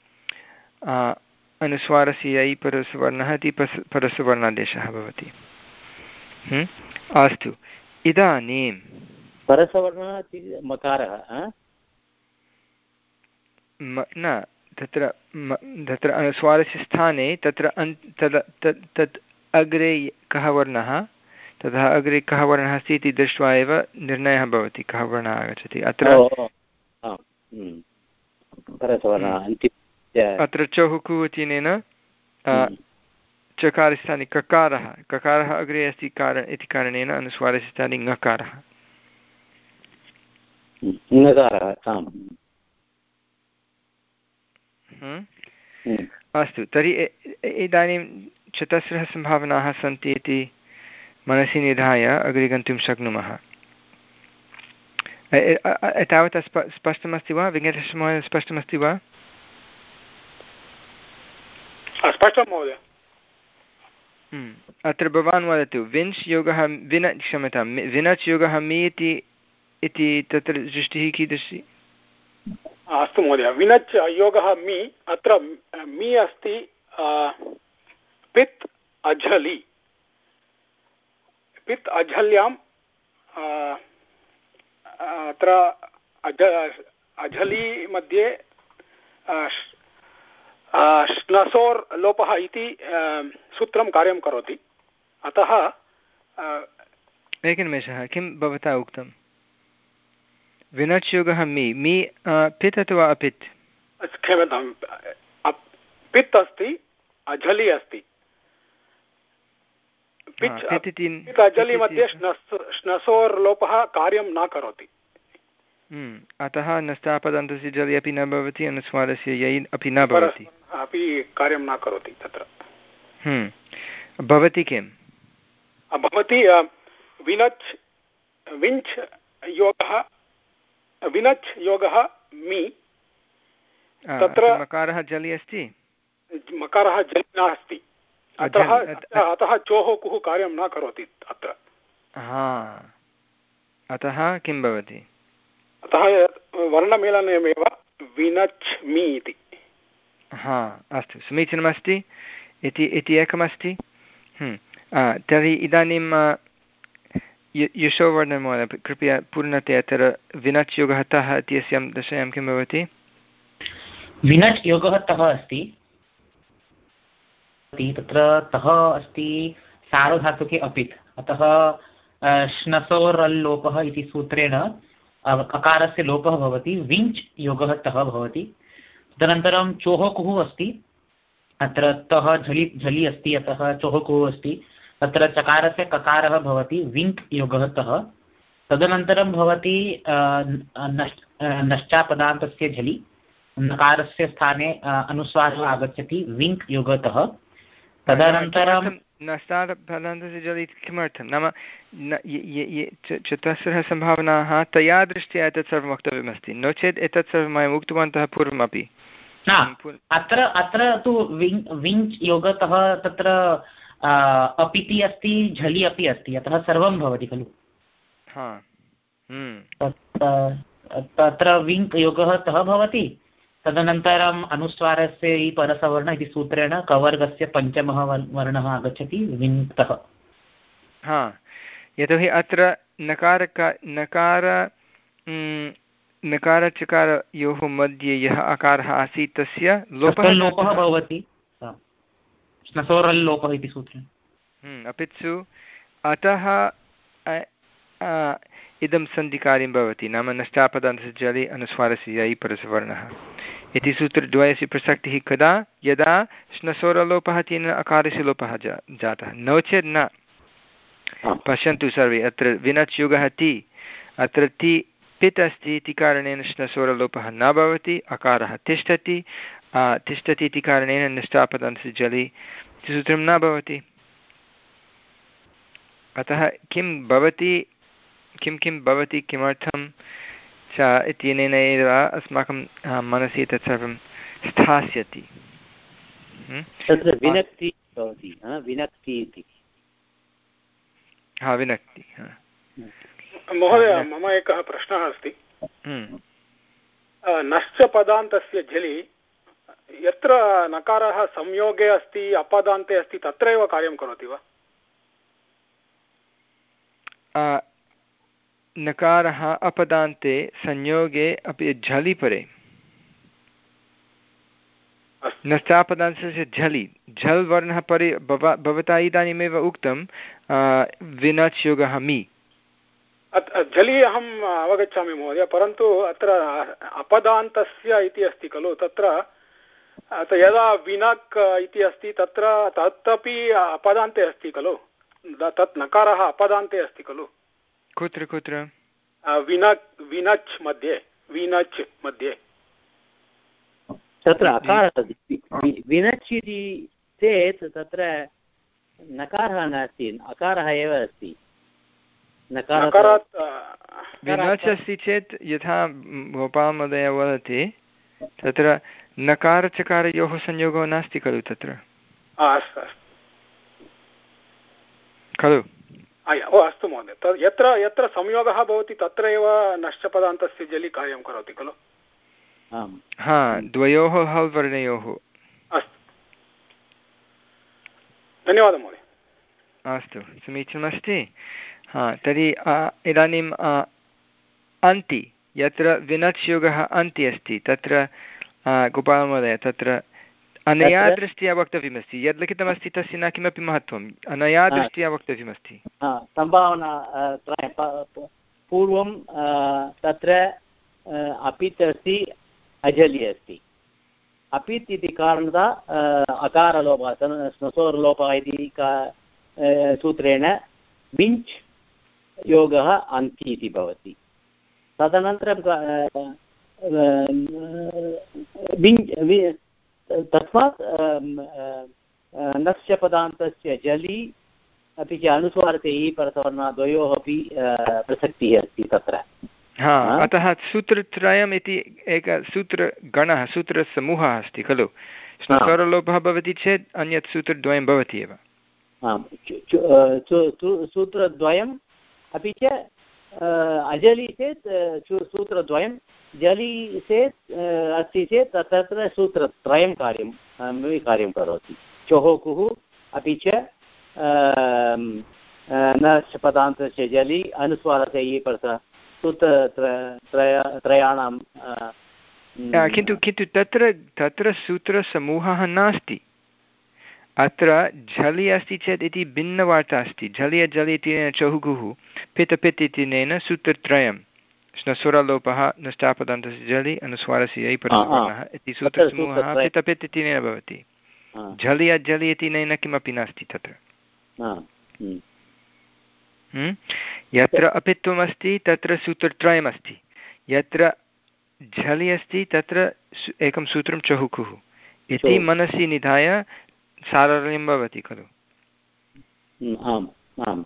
अनुस्वारस्य यै परसवर्णः इति पस् परसवर्णादेशः भवति। अस्तु, इदानीं परसवर्णः इति मकारः न, तत्र तत्र अनुस्वारस्य स्थाने तत्र अन् तद् तत् तत् अग्रे कः वर्णः, ततः अग्रे कः वर्णः अस्ति इति दृष्ट्वा एव निर्णयः भवति कः वर्णः आगच्छति। अत्र अत्र चहुः कुः इत्यनेन चकारस्थाने ककारः ककारः अग्रे अस्ति कारण इति कारणेन अनुस्वारस्य स्थाने ङकारः। अस्तु, तर्हि इदानीं चतस्रः सम्भावनाः सन्ति इति मनसि निधाय अग्रे गन्तुं शक्नुमः। एतावत् स्प स्पष्टमस्ति वा वेङ्कटेशमहोदय? स्पष्टमस्ति वा? स्पष्टं महोदय। अत्र भवान् वदतु, विंश् योगः विन क्षम्यतां विनच् योगः मि इति इति तत्र दृष्टिः कीदृशी? अस्तु महोदय, विनच् योगः मि, अत्र मि अस्ति पित् अझलि, पित् अझल्यां अत्र अझ अझलि मध्ये श्नसोर् लोपः इति सूत्रं कार्यं करोति। अतः एकनिमेषः, किं भवता उक्तं? विनच् योगः मि मि पित् अथवा अपित्? क्षम्यतां, पित् अस्ति, अझलि अस्ति। पित् अझलि मध्ये श्नसोर् लोपः कार्यं न करोति। अतः नष्टापदान्तस्य जलि अपि न भवति, अनुस्वारस्य यै अपि न भवति, अपि कार्यं न करोति। तत्र भवति किं भवति? विनच् विञ्च् योगः विनच् योगः मि, तत्र मकारः जलि अस्ति, मकारः जलि नास्ति, अतः अतः चोः कुः कार्यं न करोति अत्र। अतः किं भवति? अतः वर्णमेलनमेव विनच् मि इति। हा, अस्तु, समीचीनमस्ति इति इति एकमस्ति। तर्हि इदानीं यशोवर्णमहोदय कृपया पूर्णतया अत्र विनच् योगः तः इत्यस्यां दशायां किं भवति? विनच् योगः तः अस्ति, तत्र तः अस्ति सार्वधातुके अपित्, अतः श्नसोरल्लोपः इति सूत्रेण अकारस्य लोपः भवति, विञ्च् योगः तः भवति। तदनन्तरं चोः कुः अस्ति, अत्र तः झलि झलि अस्ति, अतः चोः कुः अस्ति, तत्र चकारस्य ककारः भवति, विङ्क् योगः तः। तदनन्तरं भवति नश्चापदान्तस्य झलि, नकारस्य स्थाने अनुस्वारः आगच्छति, विङ्क् योगतः। तदनन्तरं नष्टापदान्तस्य झलि किमर्थं नाम चतस्रः सम्भावनाः तया दृष्ट्या एतत् सर्वं वक्तव्यमस्ति, नो चेत् एतत् सर्वं वयम् उक्तवन्तः पूर्वमपि। अत्र अत्र तु विङ् विञ्च् योगतः तत्र अपिति अस्ति, झलि अपि अस्ति, अतः सर्वं भवति खलु। तत्र विङ्क् योगः तः भवति। तदनन्तरम् अनुस्वारस्य परसवर्ण इति सूत्रेण कवर्गस्य पञ्चमः वर्णः आगच्छति, विङ्क्तः। हा, यतोहि अत्र नकार नकार नकारचकारयोः मध्ये यः आकारः आसीत् तस्य लोपः लोपः भवति, श्नसोरल्लोपः इति सूत्रेण। अपित्सु अतः इदं सन्धिकार्यं भवति, नाम नष्टापदान्तस्य जले अनुस्वारस्य यै परसवर्णः इति सूत्रद्वयस्य प्रसक्तिः कदा, यदा श्नसोरलोपः तेन अकारस्य लोपः जा जातः, नो चेत् न। पश्यन्तु सर्वे, अत्र विनच् युगः ति, अत्र ति पित् अस्ति इति कारणेन श्नसोरलोपः न भवति, अकारः तिष्ठति, तिष्ठति इति कारणेन निष्ठापदान्तस्य जले सूत्रं न भवति। अतः किं भवति, किं किं भवति, किमर्थं च इत्यनेन एव अस्माकं मनसि तत्सर्वं स्थास्यति। तत्र विनक्ति भवति, विनक्ति इति। हा, विनक्ति। महोदय, मम एकः प्रश्नः अस्ति। नश्च पदान्तस्य झलि यत्र नकारः संयोगे अस्ति, अपदान्ते अस्ति, तत्रैव कार्यं करोति वा? नकारः अपदान्ते संयोगे अपि झलि परे, नष्टापदान्तस्य झलि, झल् वर्णः परे भवता इदानीमेव उक्तं विनच् योगः मि। झलि अहम् अवगच्छामि महोदय, परन्तु अत्र अपदान्तस्य इति अस्ति खलु, तत्र यदा विनक् इति अस्ति तत्र तदपि अपदान्ते अस्ति खलु, तत् नकारः अपदान्ते अस्ति खलु। कुत्र कुत्र? विनक् विनच् मध्ये, विनच् मध्ये तत्र अकारः विनच् इति चेत् तत्र नकारः नास्ति, अकारः एव अस्ति। विनच् अस्ति चेत् यथा गोपालमहोदय वदति, तत्र नकारचकारयोः संयोगो नास्ति खलु तत्र, खलु? ओ अस्तु महोदय, तद् यत्र यत्र संयोगः भवति तत्र एव नश्चपदान्तस्य जलि कार्यं करोति खलु? हा, द्वयोः हल् वर्णयोः। अस्तु, धन्यवादः महोदय। अस्तु, समीचीनमस्ति। हा, तर्हि इदानीम् अन्ति, यत्र विनच् योगः अन्ति अस्ति, तत्र गोपालमहोदय, तत्र अनया दृष्ट्या वक्तव्यमस्ति, यद् लिखितमस्ति तस्य न किमपि महत्त्वम्, अनया दृष्ट्या वक्तव्यमस्ति। सम्भावना पूर्वं तत्र अपित् अस्ति, अजलि अस्ति। अपित् इति कारणतः अकारलोपः, स्नसोरलोपः इति सूत्रेण विञ्च् योगः अन्ति इति भवति। तदनन्तरं विञ् तस्मात् नस्य पदान्तस्य जलि अपि च अनुस्वारते इ परसवर्णः द्वयोः अपि प्रसक्तिः अस्ति तत्र। हा, अतः सूत्रत्रयम् इति एकः सूत्रगणः, सूत्रसमूहः अस्ति खलु। स्वरलोपः भवति चेत् अन्यत् सूत्रद्वयं भवति एव। सूत्रद्वयम् अपि च अजलि चेत् सूत्रद्वयं, जलि चेत् अस्ति चेत् तत्र सूत्रत्रयं कार्यं कार्यं करोति। चोहोकुः अपि च नश् पदान्तस्य जलि अनुस्वारस्य इ परस सूत्रत्रय त्रयाणां। किन्तु किन्तु तत्र तत्र सूत्रसमूहः नास्ति। अत्र झलि अस्ति चेत् इति भिन्नवार्ता अस्ति। झलि अझलि इत्यनेन चहुकुः, पित पित् इत्यनेन सूत्रत्रयं, श्नसुरलोपः नष्टापदान्तस्य जलि अनुस्वारस्य यै परसवर्णः इति सूत्रसमूहः पित पित् इत्यनेन भवति। झलि अझलि इत्यनेन किमपि नास्ति तत्र। यत्र अपित्वमस्ति तत्र सूत्रत्रयमस्ति, यत्र झलि अस्ति तत्र एकं सूत्रं चहुकुः इति मनसि निधाय सारल्यं भवति खलु। आम् आम्,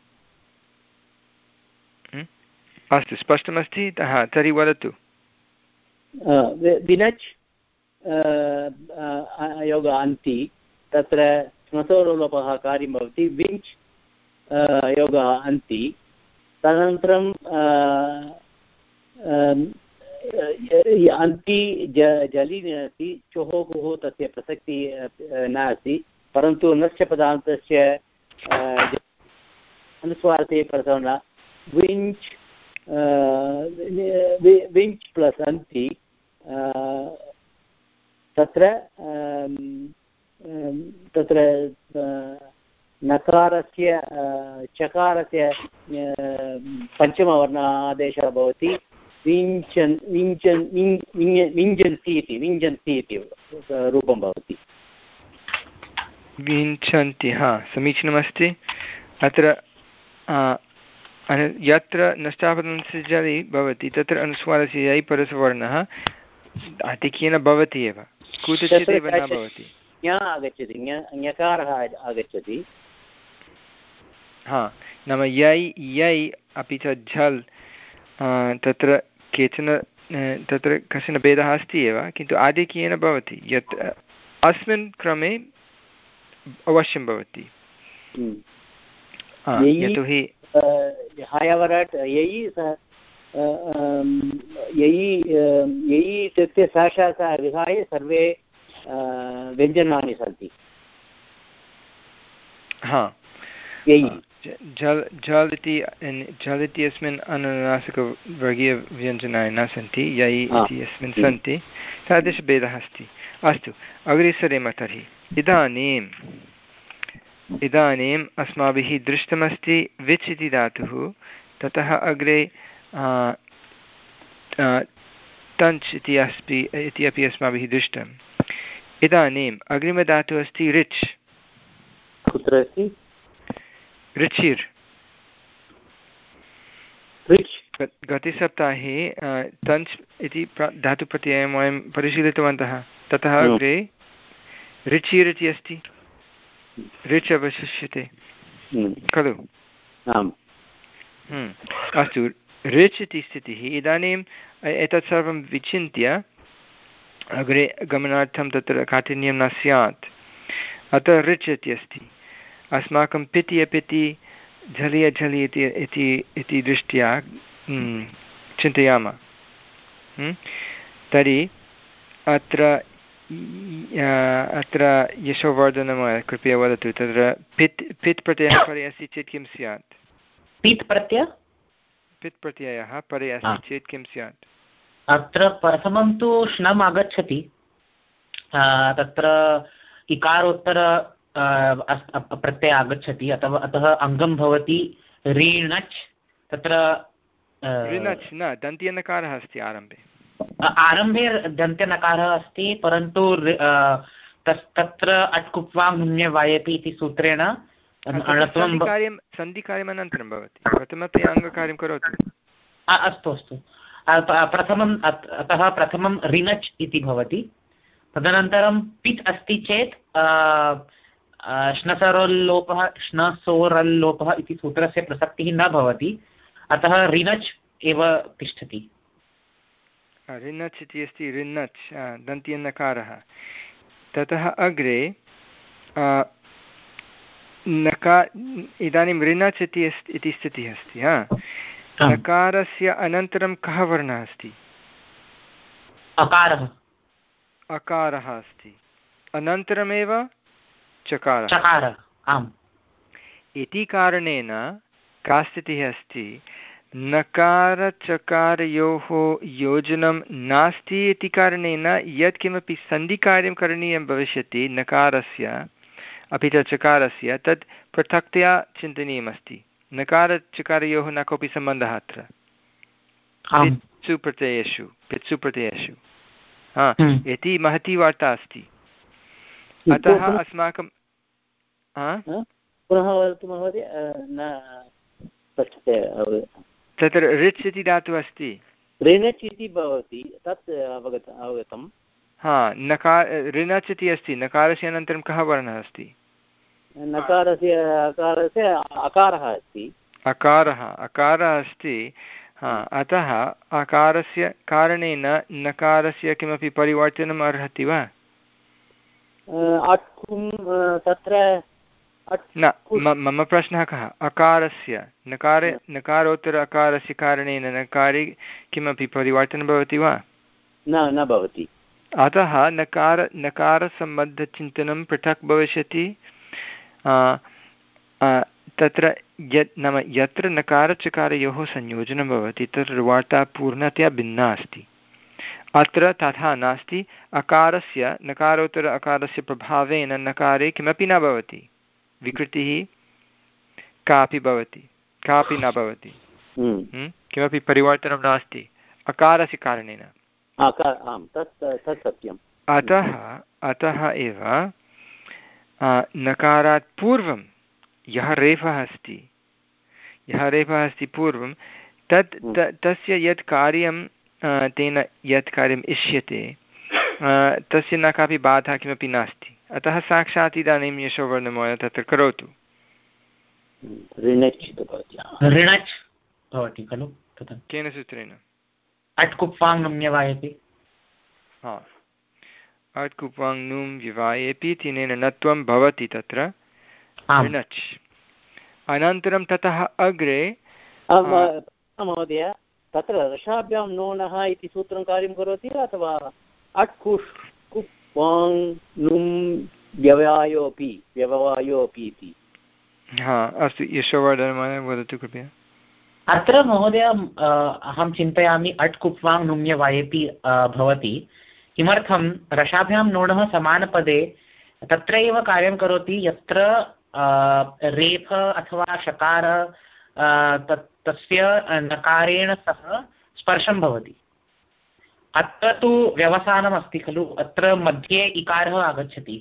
अस्तु, स्पष्टमस्ति। हा, तर्हि वदतु। विनच् योग अन्ति, तत्र स्मसोरलोपः कार्यं भवति। विञ्च् योगः अन्ति, तदनन्तरं अन्ति जलि अस्ति, चोहोकुः तस्य प्रसक्तिः नास्ति, परन्तु नश्च पदान्तस्य अनुस्वारते परसवर्णः विञ्च् विञ्च् प्लस् अन्ति, तत्र तत्र नकारस्य चकारस्य पञ्चमवर्ण आदेशः भवति विञ्चन् विञ्चन् विञ्जन्ति इति विञ्जन्ति इति रूपं भवति। विञ्चन्ति, हा समीचीनमस्ति। अत्र यत्र नष्टापदस्य जलि भवति तत्र अनुस्वारस्य यै परसवर्णः आधिक्येन भवति एव, कुत्रचिदेव न भवति। ज्ञ आगच्छति, ज्ञकारः आगच्छति। हा, नाम यै यै अपि च झल् तत्र केचन तत्र कश्चन भेदः अस्ति एव, किन्तु आधिक्येन भवति, यत् अस्मिन् क्रमे अवश्यं भवति। यतोहि हायवराट् यै यै यै इत्युक्ते साक्षात् विहाय सर्वे व्यञ्जनानि सन्ति। हा, झल् झल् इति झल् इति अस्मिन् अनुनासिकवर्गीयव्यञ्जनानि न सन्ति, यै इति अस्मिन् सन्ति, तादृशभेदः अस्ति। अस्तु, अग्रे सरेम तर्हि। इदानीम् इदानीम् अस्माभिः दृष्टमस्ति विच् इति धातुः, ततः अग्रे तञ्च् इति अस्ति इति अपि अस्माभिः दृष्टम्। इदानीम् अग्रिमधातुः अस्ति रिच्। कुत्र अस्ति? रिचिर्। रिच् गतसप्ताहे तञ्च् इति धातुप्रत्ययं वयं परिशीलितवन्तः, ततः अग्रे रिचिर् इति अस्ति, रिच् अवशिष्यते खलु? अस्तु, रिच् इति स्थितिः। इदानीम् एतत् सर्वं विचिन्त्य अग्रे गमनार्थं तत्र काठिन्यं न स्यात्, अतः रिच् इति अस्ति। अस्माकं पिति अपिति झलि अझलि इति इति दृष्ट्या चिन्तयामः, तर्हि अत्र अत्र यशोवर्धनं कृपया वदतु, तत्र पित् पित् प्रत्ययः परे अस्ति चेत् किं स्यात्? पित् प्रत्यय पित् प्रत्ययः परे अस्ति चेत् किं स्यात्? अत्र प्रथमं तु श्नम् आगच्छति, तत्र इकारोत्तर प्रत्ययः आगच्छति, अथवा अतः अङ्गं भवति रीणच्। तत्र ऋणच् न, दन्त्यनकारः अस्ति आरम्भे। आरम्भे दन्त्यनकारः अस्ति, परन्तु तत्र अट्कुप्वाङ् इति सूत्रेण सन्धिकार्यं सन्धिकार्यम् अनन्तरं भवति, प्रथमतया अङ्गकार्यं करोतु। अस्तु अस्तु, प्रथमम् अतः प्रथमं ऋणच् इति भवति, तदनन्तरं पित् अस्ति चेत् श्नसरोल्लोपः श्नसोरल्लोपः इति सूत्रस्य प्रसक्तिः न भवति, अतः ऋणच् एव तिष्ठति। ऋणच् इति अस्ति, ऋणच् दन्त्यनकारः। ततः अग्रे नका इदानीं ऋणच् इति अस्ति इति स्थितिः अस्ति। हा, नकारस्य अनन्तरं कः वर्णः अस्ति? अकारः। अकारः अस्ति, अनन्तरमेव चकारः। चकारः, आम्। इति कारणेन का स्थितिः अस्ति? नकारचकारयोः योजनं नास्ति इति कारणेन यत्किमपि सन्धिकार्यं करणीयं भविष्यति नकारस्य अपि च चकारस्य, तत् पृथक्तया चिन्तनीयमस्ति। नकारचकारयोः न कोऽपि सम्बन्धः अत्र पित्सु प्रत्ययेषु पित्सु प्रत्ययेषु हा, इति महती वार्ता अस्ति। अतः अस्माकं पुनः वदतु महोदय, तत्र ऋच् इति धातुः अस्ति, ऋणच् इति भवति, तत् अवगत अवगतं। हा, नकार ऋणच् इति अस्ति, नकारस्य अनन्तरं कः वर्णः अस्ति? नकारस्य अकारस्य अकारः अस्ति। अकारः अकारः अस्ति, हा, अतः अकारस्य कारणेन नकारस्य किमपि परिवर्तनम् अर्हति वा? तत्र न, मम प्रश्नः कः? अकारस्य नकारे नकारोत्तर अकारस्य कारणेन नकारे किमपि परिवर्तनं भवति वा? न न भवति। अतः नकार नकारसम्बद्धचिन्तनं पृथक् भविष्यति। तत्र यत् नाम यत्र नकारचकारयोः संयोजनं भवति तत्र वार्ता पूर्णतया भिन्ना अस्ति। अत्र तथा नास्ति। अकारस्य नकारोत्तर अकारस्य प्रभावेन नकारे किमपि न भवति, विकृतिः कापि भवति, कापि न भवति, किमपि परिवर्तनं नास्ति अकारस्य कारणेन। अतः अतः एव नकारात् पूर्वं यः रेफः अस्ति यः रेफः अस्ति पूर्वं तत् तस्य यत् कार्यं तेन यत् कार्यम् इष्यते तस्य न कापि बाधा किमपि नास्ति। अतः साक्षात् इदानीं यशोवर्णमहोदय तत्र करोतु। ऋणच् भवति खलु तथा केन सूत्रेण? अट्कुप्वाङ् नुं व्यवायेपि। हा, अट्कुप्वाङ् नुं व्यवायेपि तेनेन नत्वं भवति तत्र ऋणच्। अनन्तरं ततः अग्रे महोदय तत्र रसाभ्यां नोनः इति सूत्रं कार्यं करोति वा अथवा अट्कुष् कुप्वाङ् नुं व्यवायोपि व्यववायोपि इति? हा अस्तु, यशोवर्धन वदतु कृपया। अत्र महोदय अहं चिन्तयामि अट् कुप्वाङ् नुम्य वायेपि भवति। किमर्थं रसाभ्यां नोणः समानपदे तत्र एव कार्यं करोति यत्र रेफ अथवा शकार तस्य नकारेण सह स्पर्शं भवति। अत्र तु व्यवसानमस्ति खलु, अत्र मध्ये इकारः आगच्छति।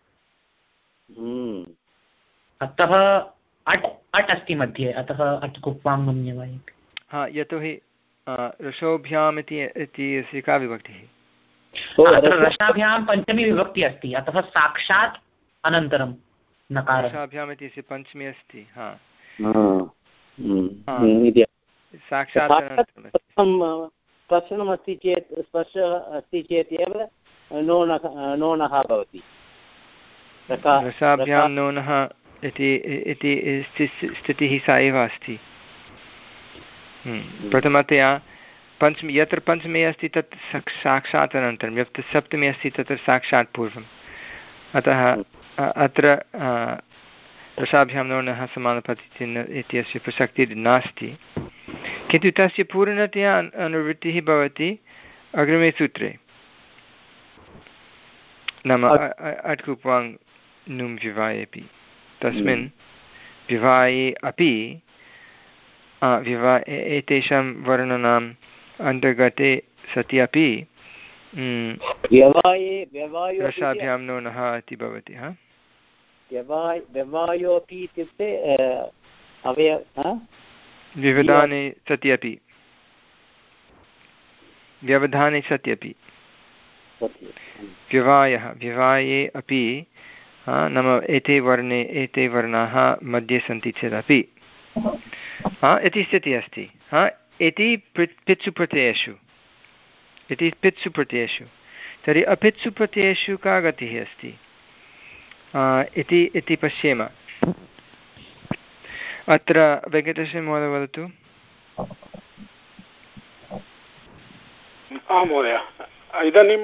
अतः अट् अट् अस्ति मध्ये, अतः अट् कुप्वाङ् नुम्य वायेपि। हा, यतोहि रसोभ्याम् इति का विभक्तिः? अत्र रसाभ्यां पञ्चमी विभक्ति अस्ति, अतः साक्षात् अनन्तरं नकारः। रसाभ्याम् इति पञ्चमी अस्ति। हा, साक्षात् स्पर्शनमस्ति चेत् स्पर्शः अस्ति चेत् एव नोनः नोनः भवति। रसाभ्यां नोनः इति स्थितिः सा एव अस्ति। प्रथमतया पञ्चमी, यत्र पञ्चमी अस्ति तत् साक्षात् अनन्तरं, यत्र सप्तमी अस्ति तत्र साक्षात् पूर्वम्। अतः अत्र रसाभ्यां नोनः समानपतिचिह्न इत्यस्य प्रसक्तिः नास्ति, किन्तु तस्य पूर्णतया अनुवृत्तिः भवति अग्रिमे सूत्रे, नाम अट् कुप्वाङ् नुं विवायेपि। तस्मिन् विवाहे अपि विवा एतेषां वर्णानाम् अन्तर्गते सति अपि रसाभ्यां नोनः इति भवति। हा, व्यवायोपि इत्युक्ते अवय विवधाने सति अपि, व्यवधाने सति अपि व्यवायः व्यवाये अपि नाम एते वर्णे एते वर्णाः मध्ये सन्ति चेदपि हा इति स्थितिः अस्ति। हा, इति पित्सु प्रत्ययेषु इति पित्सु प्रत्ययेषु। तर्हि अपित्सु प्रत्ययेषु का गतिः अस्ति इति इति पश्येम। अत्र वेङ्कटेशः महोदय वदतु। आं महोदय, इदानीं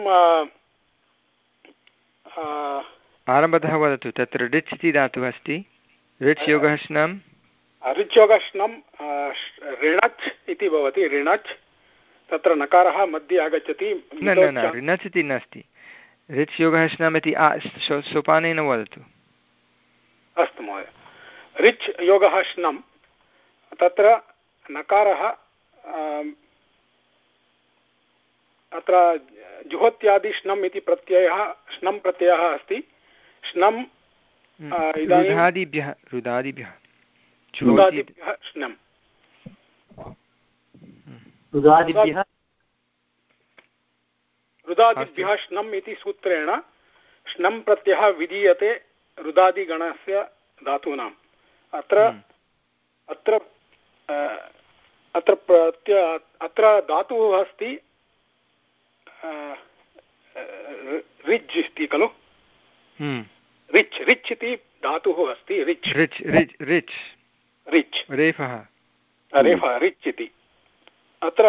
आरम्भतः वदतु। तत्र ऋच् इति धातुः अस्ति, ऋच् योगः स्नम्, ऋच् योगः स्नम् ऋणच् इति भवति। ऋणच् तत्र नकारः मध्ये आगच्छति। न न न ऋणच् इति नास्ति, ऋच् योगः स्नम् इति सोपानेन वदतु। अस्तु महोदय, ऋच् योगः स्नम् तत्र नकारः अत्र जुहोत्यादि श्नम् इति प्रत्ययः श्नम् प्रत्ययः अस्ति। श्नम् रुदादिभ्यः रुदादिभ्यः रुदादिभ्यः श्नम् रुदादिभ्यः रुदादिभ्यः श्नम् इति सूत्रेण श्नम् प्रत्ययः विधीयते रुदादिगणस्य धातूनाम्। अत्र अत्र अत्र प्रत्य अत्र धातुः अस्ति रिच् इति खलु। रिच् रिच् इति धातुः अस्ति। रिच् रिच् रिच् रिच् रिच् रेफः रेफः रिच् इति। अत्र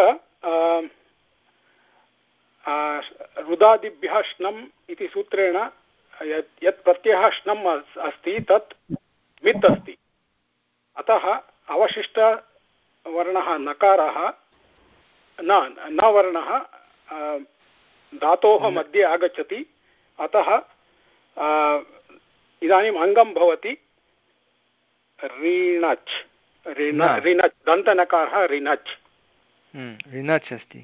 रुदादिभ्यः श्नम् इति सूत्रेण यत् यत् प्रत्ययः श्नम् अस्ति तत् मित् अस्ति। अतः अवशिष्टवर्णः नकारः न न वर्णः धातोः मध्ये आगच्छति। अतः इदानीम् अङ्गं भवति ऋणच् ऋणच् दन्तनकारः ऋणच् ऋणच् अस्ति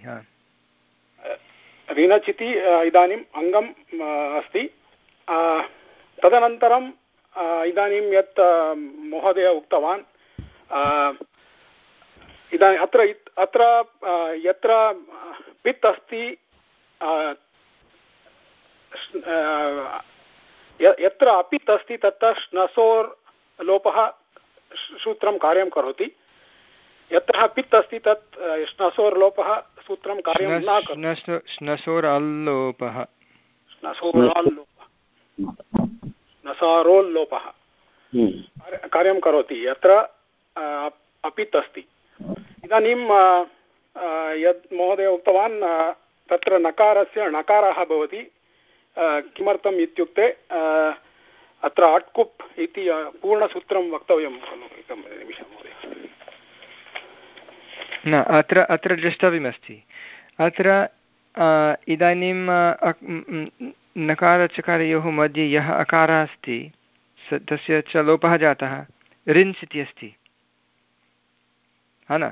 ऋणच् इति इदानीम् अङ्गम् अस्ति। तदनन्तरं इदानीं यत् महोदय उक्तवान् इदानीम् अत्र अत्र यत्र पित् अस्ति यत्र अपित् अस्ति तत्र श्नसोर् लोपः सूत्रं कार्यं करोति, यत्र पित् अस्ति तत् श्नसोर् लोपः सूत्रं कार्यं न करोति। श्नसोरल्लोपः श्नसारोल्लोपः कार्यं करोति यत्र अपित् अस्ति। इदानीं यद् महोदय उक्तवान् तत्र नकारस्य णकारः भवति। किमर्थम् इत्युक्ते अत्र अट्कुप् इति पूर्णसूत्रं वक्तव्यं खलु। एकं निमिषं महोदय। न अत्र अत्र द्रष्टव्यमस्ति। अत्र इदानीं नकारचकारयोः मध्ये यः अकारः अस्ति तस्य च लोपः जातः, रिन्स् इति अस्ति, हा न?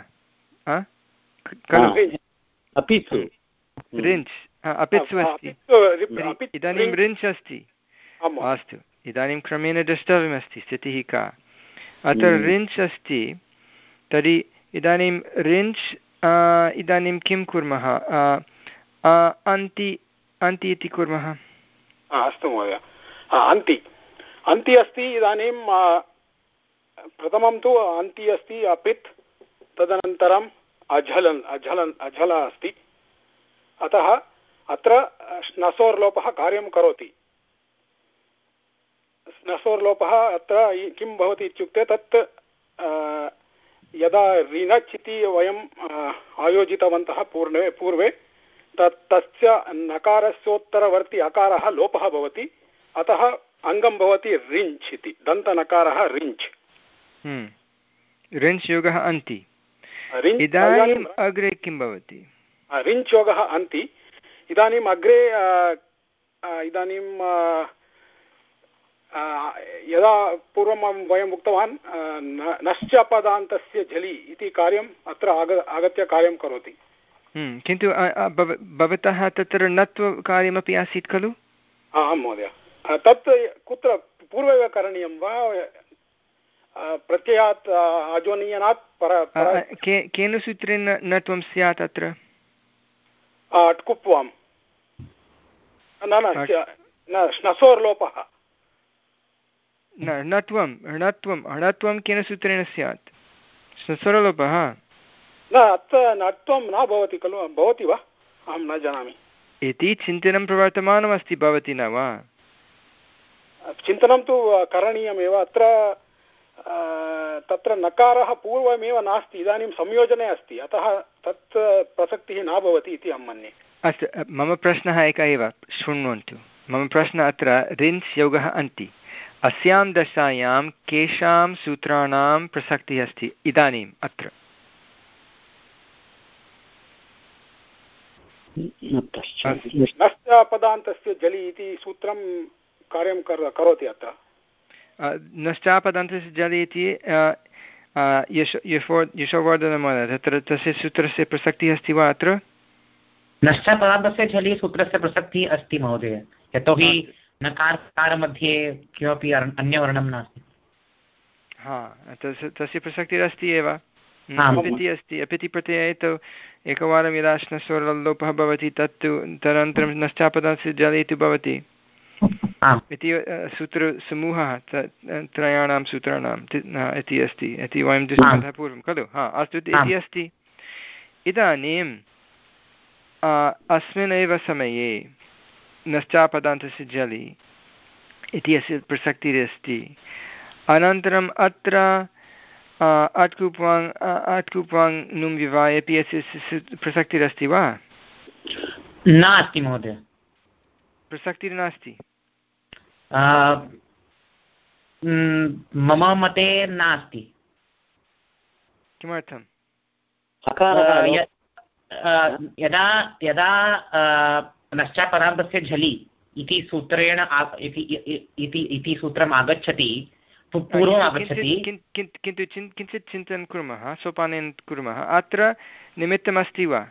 रिन्स् अपित्सु अस्ति, इदानीं रिन्स् अस्ति। अस्तु, इदानीं क्रमेण द्रष्टव्यमस्ति स्थितिः का। अत्र रिन्स् अस्ति, तर्हि इदानीं रिन्स् इदानीं किं कुर्मः? अन्ति अन्ति इति कुर्मः। अस्तु महोदय, अन्ति अन्ति अस्ति। इदानीं प्रथमं तु अन्ति अस्ति अपित्, तदनन्तरम् अझलन् अझलन् अझल अस्ति। अतः अत्र श्नसोर्लोपः कार्यं करोति। श्नसोर्लोपः अत्र किं भवति इत्युक्ते तत् यदा ऋणच् इति वयं आयोजितवन्तः पूर्णे पूर्वे तत् तस्य नकारस्योत्तरवर्ति अकारः लोपः भवति। अतः अङ्गं भवति रिञ्च् इति, दन्तनकारः रिञ्च्। रिञ्च् योगः अन्ति। इदानीम् अग्रे किं भवति? रिञ्च् योगः अन्ति। इदानीम् अग्रे इदानीं यदा पूर्वं वयम् उक्तवान् नश्च पदान्तस्य झलि इति कार्यम् अत्र आग आगत्य कार्यं करोति। किन्तु भवतः तत्र नत्वकार्यमपि आसीत् खलु? आं महोदय, तत् कुत्र पूर्वमेव करणीयं वा प्रत्ययात् आजोनीयनात् पर? केन सूत्रेण नत्वं स्यात् अत्र? अट्कुप्वां न न श्नसोर्लोपः न णत्वं णत्वं णत्वं केन सूत्रेण स्यात्? श्नसोर्लोपः न अत्र नत्वं न भवति खलु, भवति वा? अहं न जानामि। इति चिन्तनं प्रवर्तमानमस्ति, भवति न वा? चिन्तनं तु करणीयमेव। अत्र तत्र नकारः पूर्वमेव नास्ति, इदानीं संयोजने अस्ति, अतः तत् प्रसक्तिः न भवति इति अहं मन्ये। अस्तु, मम प्रश्नः एकः एव, शृण्वन्तु। मम प्रश्नः अत्र रिन्स् योगः अन्ति। अस्यां दशायां केषां सूत्राणां प्रसक्तिः अस्ति इदानीम् अत्र? नश्च पदान्तस्य झलि इति सूत्रं कार्यं करोति। अत्र नश्चापदान्तस्य झलि इति यशोवर्धनमहोदय, तत्र तस्य सूत्रस्य प्रसक्तिः अस्ति वा अत्र? नश्चापदान्तस्य झलि सूत्रस्य प्रसक्तिः अस्ति महोदय, यतोहि नकार मध्ये किमपि अन्यवर्णं नास्ति। हा, तस्य प्रसक्तिरस्ति एव। अपिति अस्ति, अपिति प्रत्यये तु एकवारं यदा श्नसोर्लोपः भवति तत्तु तदनन्तरं नश्चापदान्तस्य झलि इति भवति इति सूत्रसमूहः त्रयाणां सूत्राणाम् इति अस्ति इति वयं दृष्टवन्तः पूर्वं खलु। हा, अस्तु, इति अस्ति। इदानीम् अस्मिन्नेव समये नश्चापदान्तस्य झलि इति अस्य प्रसक्तिरस्ति। अनन्तरम् अत्र अट्कुप्वाङ् अट्कुप्वाङ् नुं विवाय अपि अस्य प्रसक्तिरस्ति वा? नास्ति महोदय, प्रसक्तिर्नास्ति। मम मते नास्ति। किमर्थम्? यदा यदा नश्चापदान्तस्य झलि इति सूत्रेण इति सूत्रम् आगच्छति पूर्वम् आगच्छति। किन्तु किञ्चित् चिन्तनं कुर्मः, सोपानेन कुर्मः। अत्र निमित्तमस्ति वा?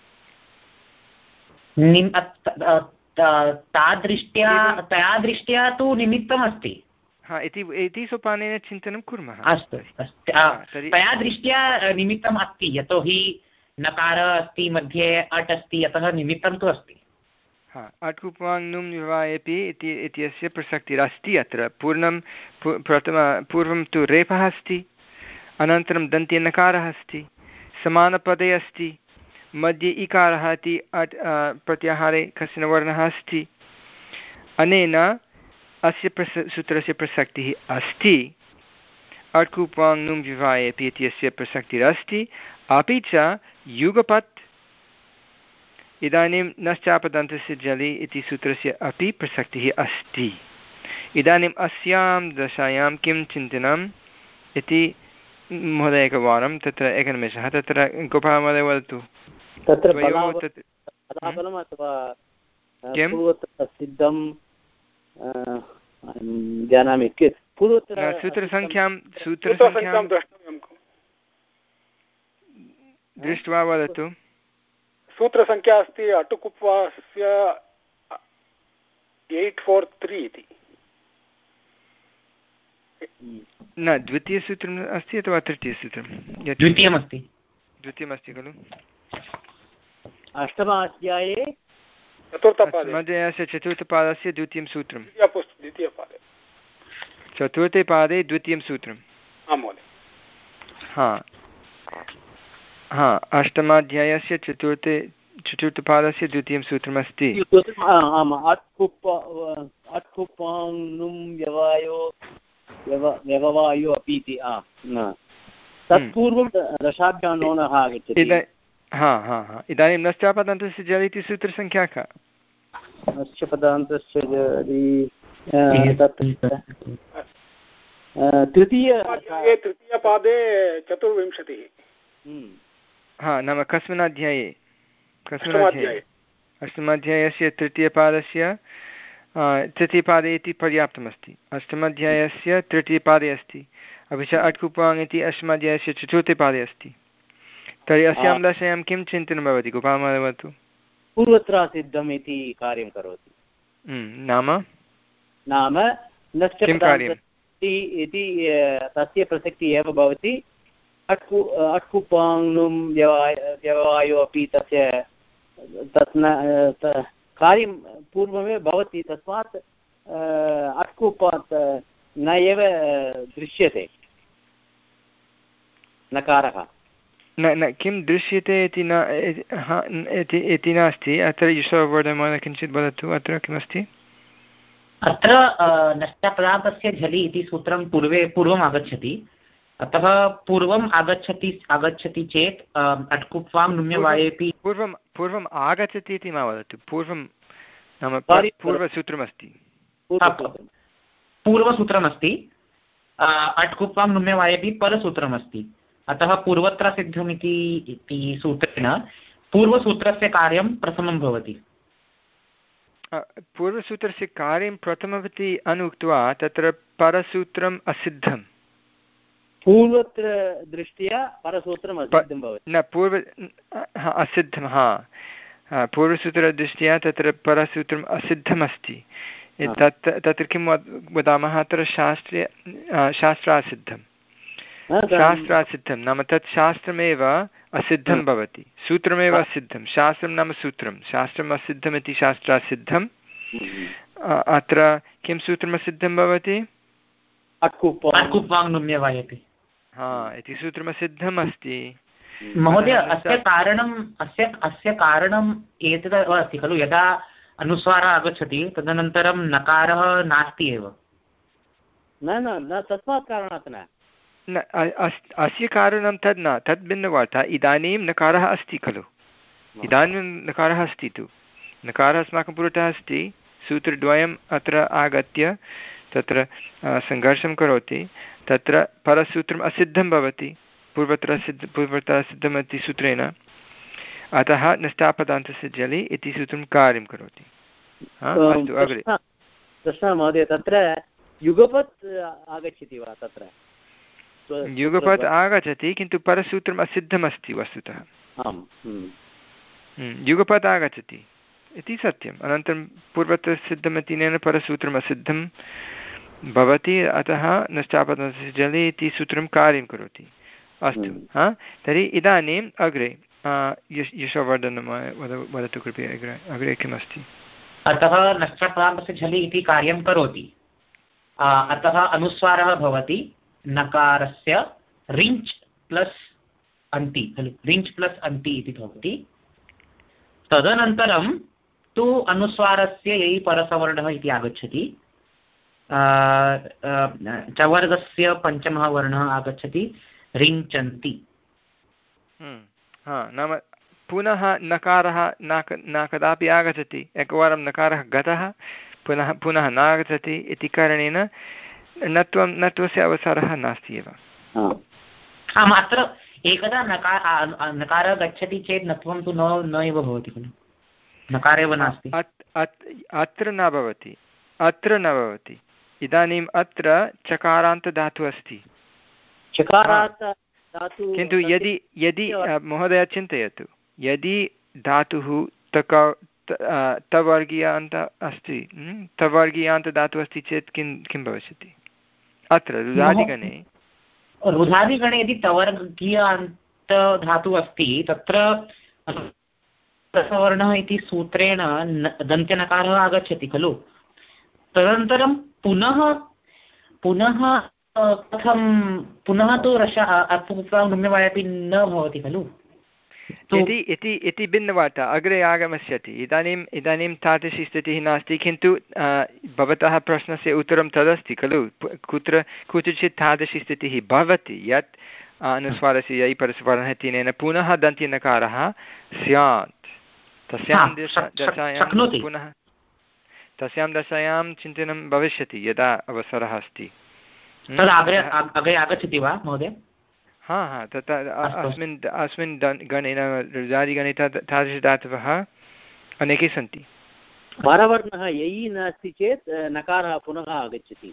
तादृष्ट्या तया दृष्ट्या तु निमित्तमस्ति। हा, इति सोपानेन चिन्तनं कुर्मः। अस्तु, तया दृष्ट्या निमित्तम् अस्ति, यतोहि नकारः अस्ति, मध्ये अट् अस्ति, अतः निमित्तं तु अस्ति। हा, अट् कुप्वाङ् नुम् विवायेपि इति इत्यस्य प्रसक्तिरस्ति अत्र। पूर्णं प्रथम पूर्वं तु रेफः अस्ति, अनन्तरं दन्त्यनकारः अस्ति, समानपदे अस्ति, मध्ये इकारः इति अट् प्रत्याहारे कश्चन वर्णः अस्ति। अनेन अस्य प्रस सूत्रस्य प्रसक्तिः अस्ति। अट् कुप्वाङ् नुम् विवायेपि इत्यस्य प्रसक्तिरस्ति। अपि च युगपत् इदानीं नश्चापदन्तस्य जलि इति सूत्रस्य अपि प्रसक्तिः अस्ति। इदानीम् अस्यां दशायां किं चिन्तनम् इति महोदय एकवारं तत्र एकनिमेषः तत्र गोपालमहोदय वदतु। तत्र बलाबलम् अथवा पूर्वोत्तरसिद्धं जानामि। पूर्वोत्तर सूत्रसङ्ख्यां सूत्रसङ्ख्यां दृष्ट्वा वदतु। सूत्रसङ्ख्या अस्ति अटुकुप्वास्य एय्ट् फोर् त्री इति। न, द्वितीयसूत्रम् अस्ति अथवा तृतीयसूत्रं? द्वितीयमस्ति। द्वितीयमस्ति खलु? अष्टमाध्याये चतुर्थपादे चतुर्थपादस्य द्वितीयं सूत्रं। द्वितीयपादे चतुर्थे पादे द्वितीयं सूत्रम्। आं महोदय। हा हा अष्टमाध्यायस्य चतुर्थे चतुर्थपादस्य द्वितीयं सूत्रमस्ति। व्यववायो अपि इति। तत्पूर्वं दशाभ्यां नोनः आगच्छति। हा हा हा इदानीं नश्चापदन्तस्य जलि इति सूत्रसङ्ख्या का? नश्चपदान्तस्य जलि तृतीय तृतीयपादे चतुर्विंशतिः। हा, नाम कस्मिन् अध्याये? कस्मिन् अध्याये? अष्टमाध्यायस्य तृतीयपादस्य तृतीयपादे इति पर्याप्तमस्ति। अष्टमाध्यायस्य तृतीयपादे अस्ति, अपि च अट् कुप्वाङ् इति अष्टमाध्यायस्य चतुर्थे पादे अस्ति। तर्हि अस्यां दशायां किं चिन्तनं भवति? गोपालमहोदय वदतु। पूर्वत्र सिद्धम् इति कार्यं करोति। नाम नाम इति तस्य प्रसक्तिः एव भवति। अट्कु अट्कुपाङ् व्यववायो अपि तस्य तत् न कार्यं पूर्वमेव भवति, तस्मात् अट्कुपात् न एव दृश्यते नकारः। न न किं दृश्यते इति न इति नास्ति। अत्र युषवर्धमान किञ्चित् वदतु, अत्र किमस्ति? अत्र नष्टपदार्थस्य झलि इति सूत्रं पूर्वे पूर्वम् आगच्छति, अतः पूर्वम् आगच्छति आगच्छति चेत् अट्कुप्वां नुम्यवायेपि पूर्वं पूर्वम् आगच्छति इति मा वदतु। पूर्वं नाम पूर्वसूत्रमस्ति। पूर्वसूत्रमस्ति, अट्कुप्वां नुम्यवायेपि परसूत्रमस्ति। अतः पूर्वत्र सिद्धमिति इति सूत्रेण पूर्वसूत्रस्य कार्यं प्रथमं भवति। पूर्वसूत्रस्य कार्यं प्रथममिति अनुक्त्वा तत्र परसूत्रम् असिद्धं। पूर्वत्र दृष्ट्या परसूत्रम् असिद्धं भवति। न पूर्व असिद्धं हा पूर्वसूत्रदृष्ट्या तत्र परसूत्रम् असिद्धमस्ति। तत् तत्र किं वदामः? अत्र शास्त्रे शास्त्रासिद्धं शास्त्रासिद्धं नाम तत् शास्त्रमेव असिद्धं भवति, सूत्रमेव असिद्धं। शास्त्रं नाम सूत्रं, शास्त्रम् असिद्धम् इति शास्त्रासिद्धम्। अत्र किं सूत्रम् असिद्धं भवति? हा इति सूत्रमसिद्धम् अस्ति। महोदय, अस्य कारणम् अस्य अस्य कारणम् एतदेव अस्ति खलु, यदा अनुस्वारः आगच्छति तदनन्तरं नकारः नास्ति एव। न न तस्मात् कारणात् न न अस्य कारणं तद् न, तद् भिन्नवार्ता। इदानीं नकारः अस्ति खलु, इदानीं नकारः अस्ति तु, नकारः अस्माकं पुरतः अस्ति। सूत्रद्वयम् अत्र आगत्य तत्र सङ्घर्षं करोति, तत्र परसूत्रम् असिद्धं भवति पूर्वत्र सिद्ध पूर्वत्र सिद्धमिति सूत्रेण। अतः नष्टापदान्तस्य जलि इति सूत्रं कार्यं करोति। अस्तु, अग्रे। प्रश्नः महोदय, तत्र युगपत् आगच्छति वा तत्र? युगपत् आगच्छति किन्तु परसूत्रम् असिद्धमस्ति वस्तुतः। आम्, युगपत् आगच्छति इति सत्यम्। अनन्तरं पूर्वत्र सिद्धमिति परसूत्रम् असिद्धं भवति, अतः नश्चापतनस्य जले इति सूत्रं कार्यं करोति। अस्तु, हा तर्हि इदानीम् अग्रे यशोवर्धनं वदतु कृपया। अग्रे अग्रे किमस्ति? अतः नश्चापतनस्य झलि इति कार्यं करोति, अतः अनुस्वारः भवति नकारस्य रिञ्च् प्लस् अन्ति खलु, रिञ्च् प्लस् अन्ति इति भवति। तदनन्तरं तु अनुस्वारस्य ययि परसवर्णः इति आगच्छति, चवर्गस्य पञ्चमः वर्णः आगच्छति रिञ्चन्ति। हा, नाम पुनः नकारः न न कदापि आगच्छति, एकवारं नकारः गतः पुनः पुनः नागच्छति इति कारणेन नत्वं नत्वस्य अवसरः नास्ति एव। आम्, अत्र एकदा नकार नकारः गच्छति चेत् नत्वं तु न न एव भवति खलु, नकार एव नास्ति। अत्र न भवति, अत्र न भवति। इदानीम् अत्र चकारान्तधातुः अस्ति, किन्तु यदि यदि महोदय चिन्तयतु, यदि धातुः तक तवर्गीयान्त अस्ति, तवर्गीयान्तधातुः अस्ति चेत् किं किं भविष्यति? अत्र रुधादिगणे रुधादिगणे यदि तवर्गीयान्तधातुः अस्ति तत्र रसवर्णः इति सूत्रेण दन्त्यनकारः आगच्छति खलु। तदनन्तरं पुनः पुनः कथं पुनः तु रस अपि न भवति खलु इति इति इति भिन्नवार्ता अग्रे आगमिष्यति। इदानीम् इदानीं तादृशी स्थितिः नास्ति, किन्तु भवतः प्रश्नस्य उत्तरं तदस्ति खलु, कुत्र कुत्रचित् तादृशी स्थितिः भवति यत् अनुस्वारस्य ययि परस्वरः तेन पुनः दन्त्यनकारः स्यात्। तस्यां दशायां पुनः तस्यां दशायां चिन्तनं भविष्यति यदा अवसरः अस्ति। अग्रे आगच्छति वा महोदय? हा हा तत् अस्मिन् अस्मिन् गणे रुदादिगणे तादृशधातवः अनेके सन्ति। परवर्णः ययि नास्ति चेत् नकारः पुनः आगच्छति,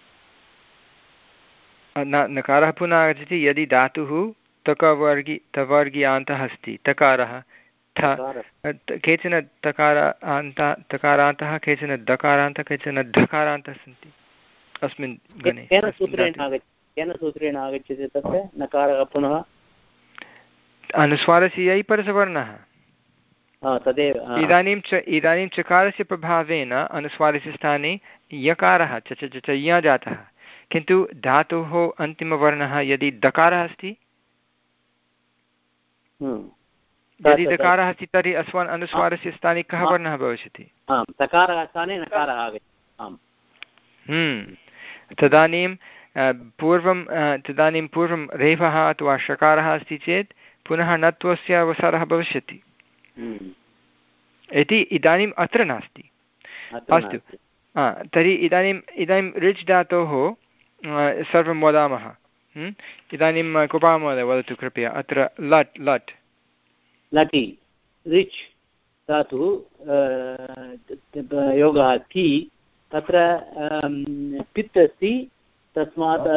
नकारः पुनः आगच्छति यदि धातुः तकवर्गी तवर्गीयान्तः अस्ति, तकारः केचन तकारान्तः तकारान्तः केचन दकारान्तः केचन धकारान्तः सन्ति अस्मिन् गणे। केन सूत्रेण आगच्छति तत्र नकारः पुनः? अनुस्वारस्य ययि परसवर्णः तदेव। इदानीं च इदानीं चकारस्य प्रभावेन अनुस्वारस्य स्थाने यकारः च च च य जातः, किन्तु धातोः अन्तिमवर्णः यदि दकारः अस्ति, यदि दकारः अस्ति तर्हि अस्मान् अनुस्वारस्य स्थाने कः वर्णः भविष्यति? तकारः स्थाने नकारः आगच्छति। तदानीं पूर्वं तदानीं पूर्वं रेफः अथवा षकारः अस्ति चेत् पुनः नत्वस्य अवसरः भविष्यति इति इदानीम् अत्र नास्ति। अस्तु, तर्हि इदानीम् इदानीं रिच् धातोः सर्वं वदामः। इदानीं कुपा महोदय वदतु कृपया। अत्र लट् लट् लटि रिच् धातुः योगः ति, तत्र पित् अस्ति, तस्मात्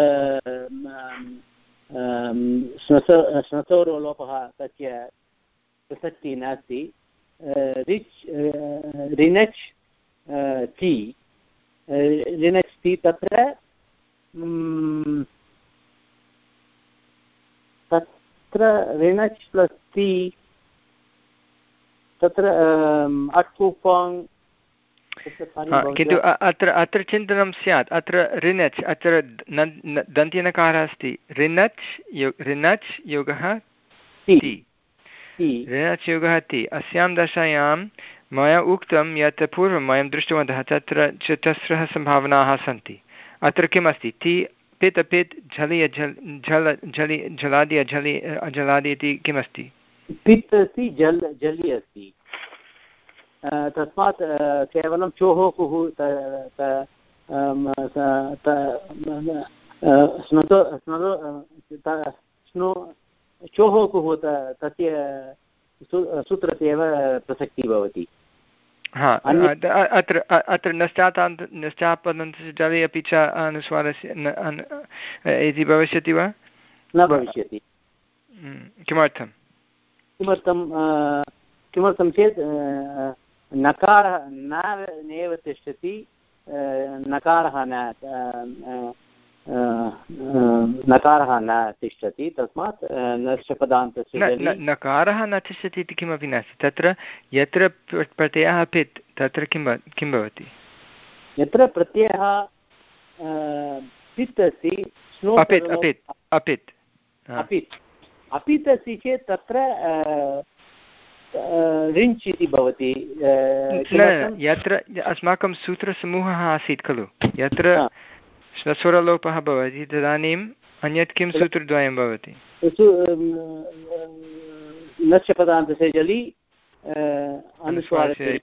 श्नसोरोलोपः तस्य प्रसक्तिः नास्ति। रिच् रिनच् ति रिनच् ति तत्र तत्र रिनच् प्लस् ति तत्र अट्कुपाङ्, किन्तु अत्र अत्र चिन्तनं स्यात्। अत्र रिनच् अत्र दन्त्यनकारः अस्ति, रिनच् रिनच् योगः ति, रिनच् योगः ति। अस्यां दशायां मया उक्तं यत् पूर्वं वयं दृष्टवन्तः तत्र चतस्रः सम्भावनाः सन्ति। अत्र किम् अस्ति? ति पित् पित् झलि झल् झल झलि झलादि अझलि अझलादि इति किमस्ति? पित् अस्ति, जल् झलि अस्ति, तस्मात् केवलं चोः कुः चोः कुः तस्य सूत्रस्य एव प्रसक्तिः भवति। हा अत्र अत्र नश्चातान्त नश्चापदन्तस्य जले अपि च अनुस्वारस्य इति भविष्यति वा न भविष्यति। किमर्थं किमर्थं किमर्थं चेत् नकारः नैव तिष्ठति, नकारः न नकारः न तिष्ठति, तस्मात् नश्चपदान्तस्य नकारः न तिष्ठति इति किमपि नास्ति। तत्र यत्र प्रत्ययः पित् तत्र किं किं भवति? यत्र प्रत्ययः पित् अस्ति, अपित् अपित् अपित् अपित् अपित् अस्ति चेत् तत्र रिञ्च् इति भवति। यत्र अस्माकं सूत्रसमूहः आसीत् खलु, यत्र स्वरलोपः भवति तदानीम् अन्यत् किं सूत्रद्वयं भवति? नश्चपदान्तस्य जलि अनुस्वारस्य।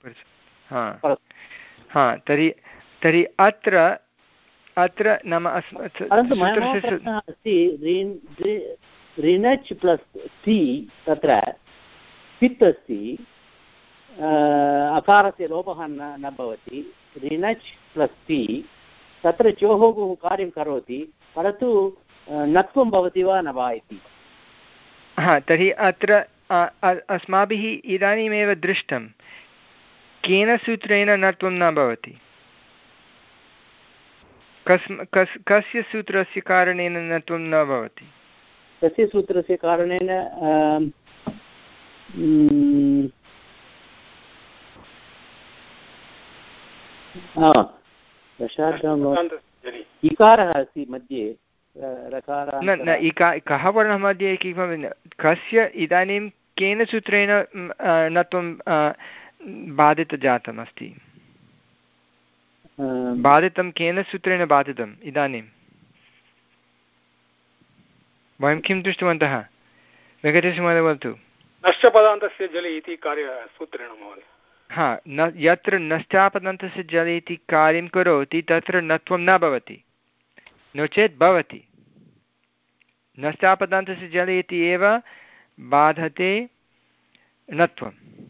हा तर्हि तर्हि अत्र अत्र नाम परन्तु मम प्रश्नः अस्ति, रिनच् प्लस् ति तत्र पित् अस्ति, अकारस्य लोपः न न भवति। रिनच् प्लस् ति तत्र चोहोगुः कार्यं करोति, परन्तु नत्वं भवति वा न वा इति। हा तर्हि अत्र अस्माभिः इदानीमेव दृष्टं केन सूत्रेण नत्वं न भवति। कस् कस् कस्य सूत्रस्य कारणेन नत्वं न भवति? तस्य सूत्रस्य कारणेन इकारः अस्ति मध्ये, न न इका कः वर्णः मध्ये किं कस्य इदानीं केन सूत्रेण नत्वं बाधितजातम् अस्ति? बाधितं केन सूत्रेण बाधितम् इदानीं? वयं किं दृष्टवन्तः? वेङ्कटेशमहोदय वदतु। नश्चपदान्तस्य जले इति कार्यसूत्रेण महोदय। हा न यत्र नश्चापदन्तस्य जले इति कार्यं करोति तत्र नत्वं न भवति, नो चेत् भवति। नश्चापदन्तस्य जले इति एव बाधते नत्वम्।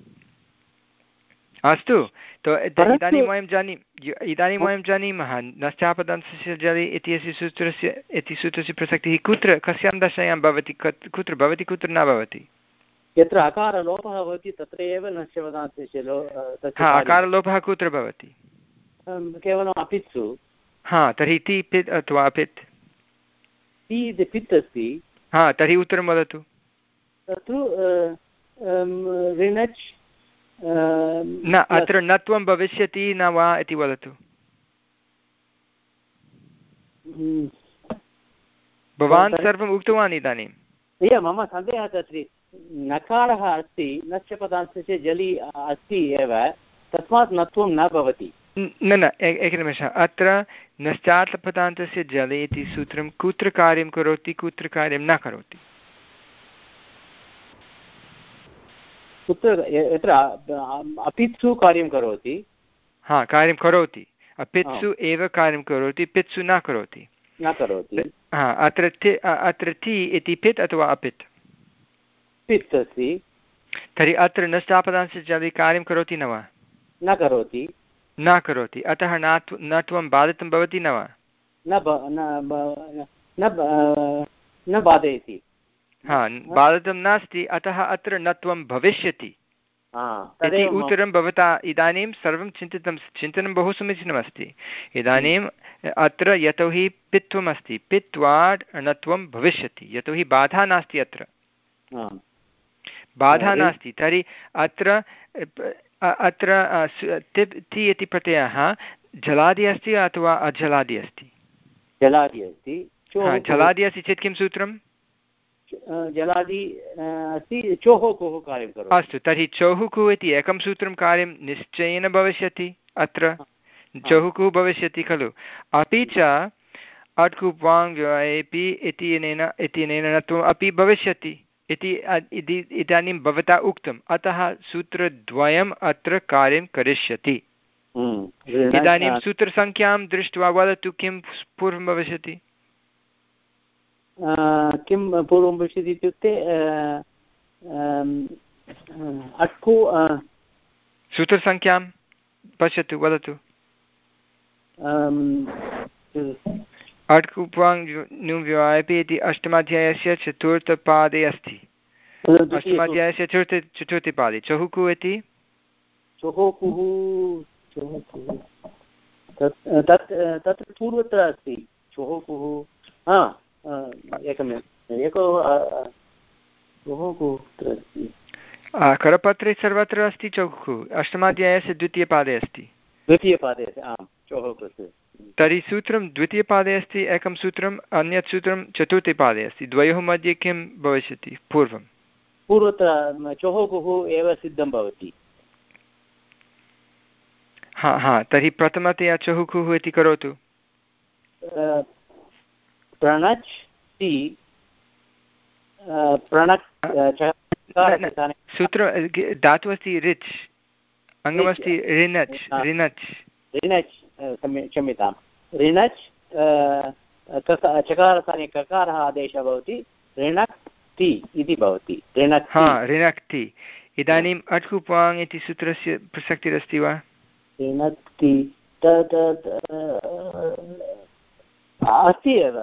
अस्तु, तो इदानीं वयं जानी इदानीं वयं जानीमः नश्चापदन्तस्य जले इत्यस्य सूत्रस्य इति सूत्रस्य प्रसक्तिः कुत्र कस्यां दशायां भवति, कुत्र भवति कुत्र न भवति। यत्र अकारलोपः भवति तत्र एव नश्चपदान्तस्य लो हा अकारलोपः कुत्र भवति? केवलम् अपित्सु। हा तर्हि ति पित् अथवा अपित्? ति इति पित् अस्ति। हा तर्हि उत्तरं वदतु। तत्तु रिनच् न अत्र नत्वं भविष्यति न वा इति वदतु। भवान् सर्वम् उक्तवान् इदानीं। मम सन्देहः तत्र नकारः अस्ति, नश्चपदान्तस्य जलि अस्ति एव, तस्मात् नत्वं न भवति। न न एकनिमेषः, अत्र नश्चापदान्तस्य जले इति सूत्रं कुत्र कार्यं करोति कुत्र कार्यं न करोति? कुत्र? यत्र अपित्सु कार्यं करोति। हा कार्यं करोति, अपित्सु एव कार्यं करोति, पित्सु न करोति। न करोति। हा अत्र अत्र ति इति पित् अथवा अपित्? पित् अस्ति। तर्हि अत्र नश्चापदान्तस्य जले कार्यं करोति न वा? न करोति। न करोति, अतः नात्व नत्वं बाधितं भवति न वा? न बाधयति। हा बाधितं नास्ति, अतः अत्र नत्वं भविष्यति इति उत्तरं भवता इदानीं सर्वं चिन्तितं चिन्तनं बहु समीचीनमस्ति। इदानीम् अत्र यतोहि पित्वम् अस्ति, पित्वात् नत्वं भविष्यति, यतोहि बाधा नास्ति। अत्र बाधा नास्ति, तर्हि अत्र अत्र ति इति प्रत्ययः जलादि अस्ति अथवा अजलादि अस्ति? जलादि अस्ति। जलादि अस्ति चेत् किं सूत्रं? जलादि अस्ति, चोः कुः कार्यं करोति। अस्तु, तर्हि चोः कुः इति एकं सूत्रं कार्यं निश्चयेन भविष्यति। अत्र चोः कुः भविष्यति खलु। अपि च अट्कुप् वाङ् एपि इत्यनेन इत्यनेन नत्वम् अपि भविष्यति इति इदानीं भवता उक्तम्, अतः सूत्रद्वयम् अत्र कार्यं करिष्यति। इदानीं सूत्रसङ्ख्यां दृष्ट्वा वदतु किं पूर्वं भविष्यति? किं पूर्वं भविष्यति इत्युक्ते अट्कु सूत्रसङ्ख्यां पश्यतु वदतु। अट् कुप्वाङ् नु व्यापि इति अष्टमाध्यायस्य चतुर्थपादे अस्ति। अष्टमाध्यायस्य चतुर्थे चतुर्थे पादे चहुकु इति चहुकुः तत् तत्र पूर्वत्र अस्ति चहुकुः। हा एकमिनिट् एको चहुकुः कुत्र अस्ति? करपत्रे सर्वत्र अस्ति चहुकुः। अष्टमाध्यायस्य द्वितीयपादे अस्ति। द्वितीयपादे अस्ति आम् चहुकुः। तर्हि सूत्रं द्वितीयपादे अस्ति, एकं सूत्रम् अन्यत् सूत्रं चतुर्थे पादे अस्ति। द्वयोः मध्ये किं भविष्यति? पूर्वं पूर्वत्र चहुकुः एव सिद्धं भवति। हा हा तर्हि प्रथमतया चहुकुः इति करोतु। प्रणच् ति प्रणक् सूत्र धातुः अस्ति रिच्, अङ्गमस्ति ऋणच् ऋणच् ऋणच् क्षम्यतां ऋणच् चकारस्थाने ककारः आदेशः भवति ऋणक्ति इति भवति। ऋणक्ति हा ऋणक्ति। इदानीम् अट्कुप्वाङ् इति सूत्रस्य प्रसक्तिरस्ति वा? ऋणक्ति अस्ति एव।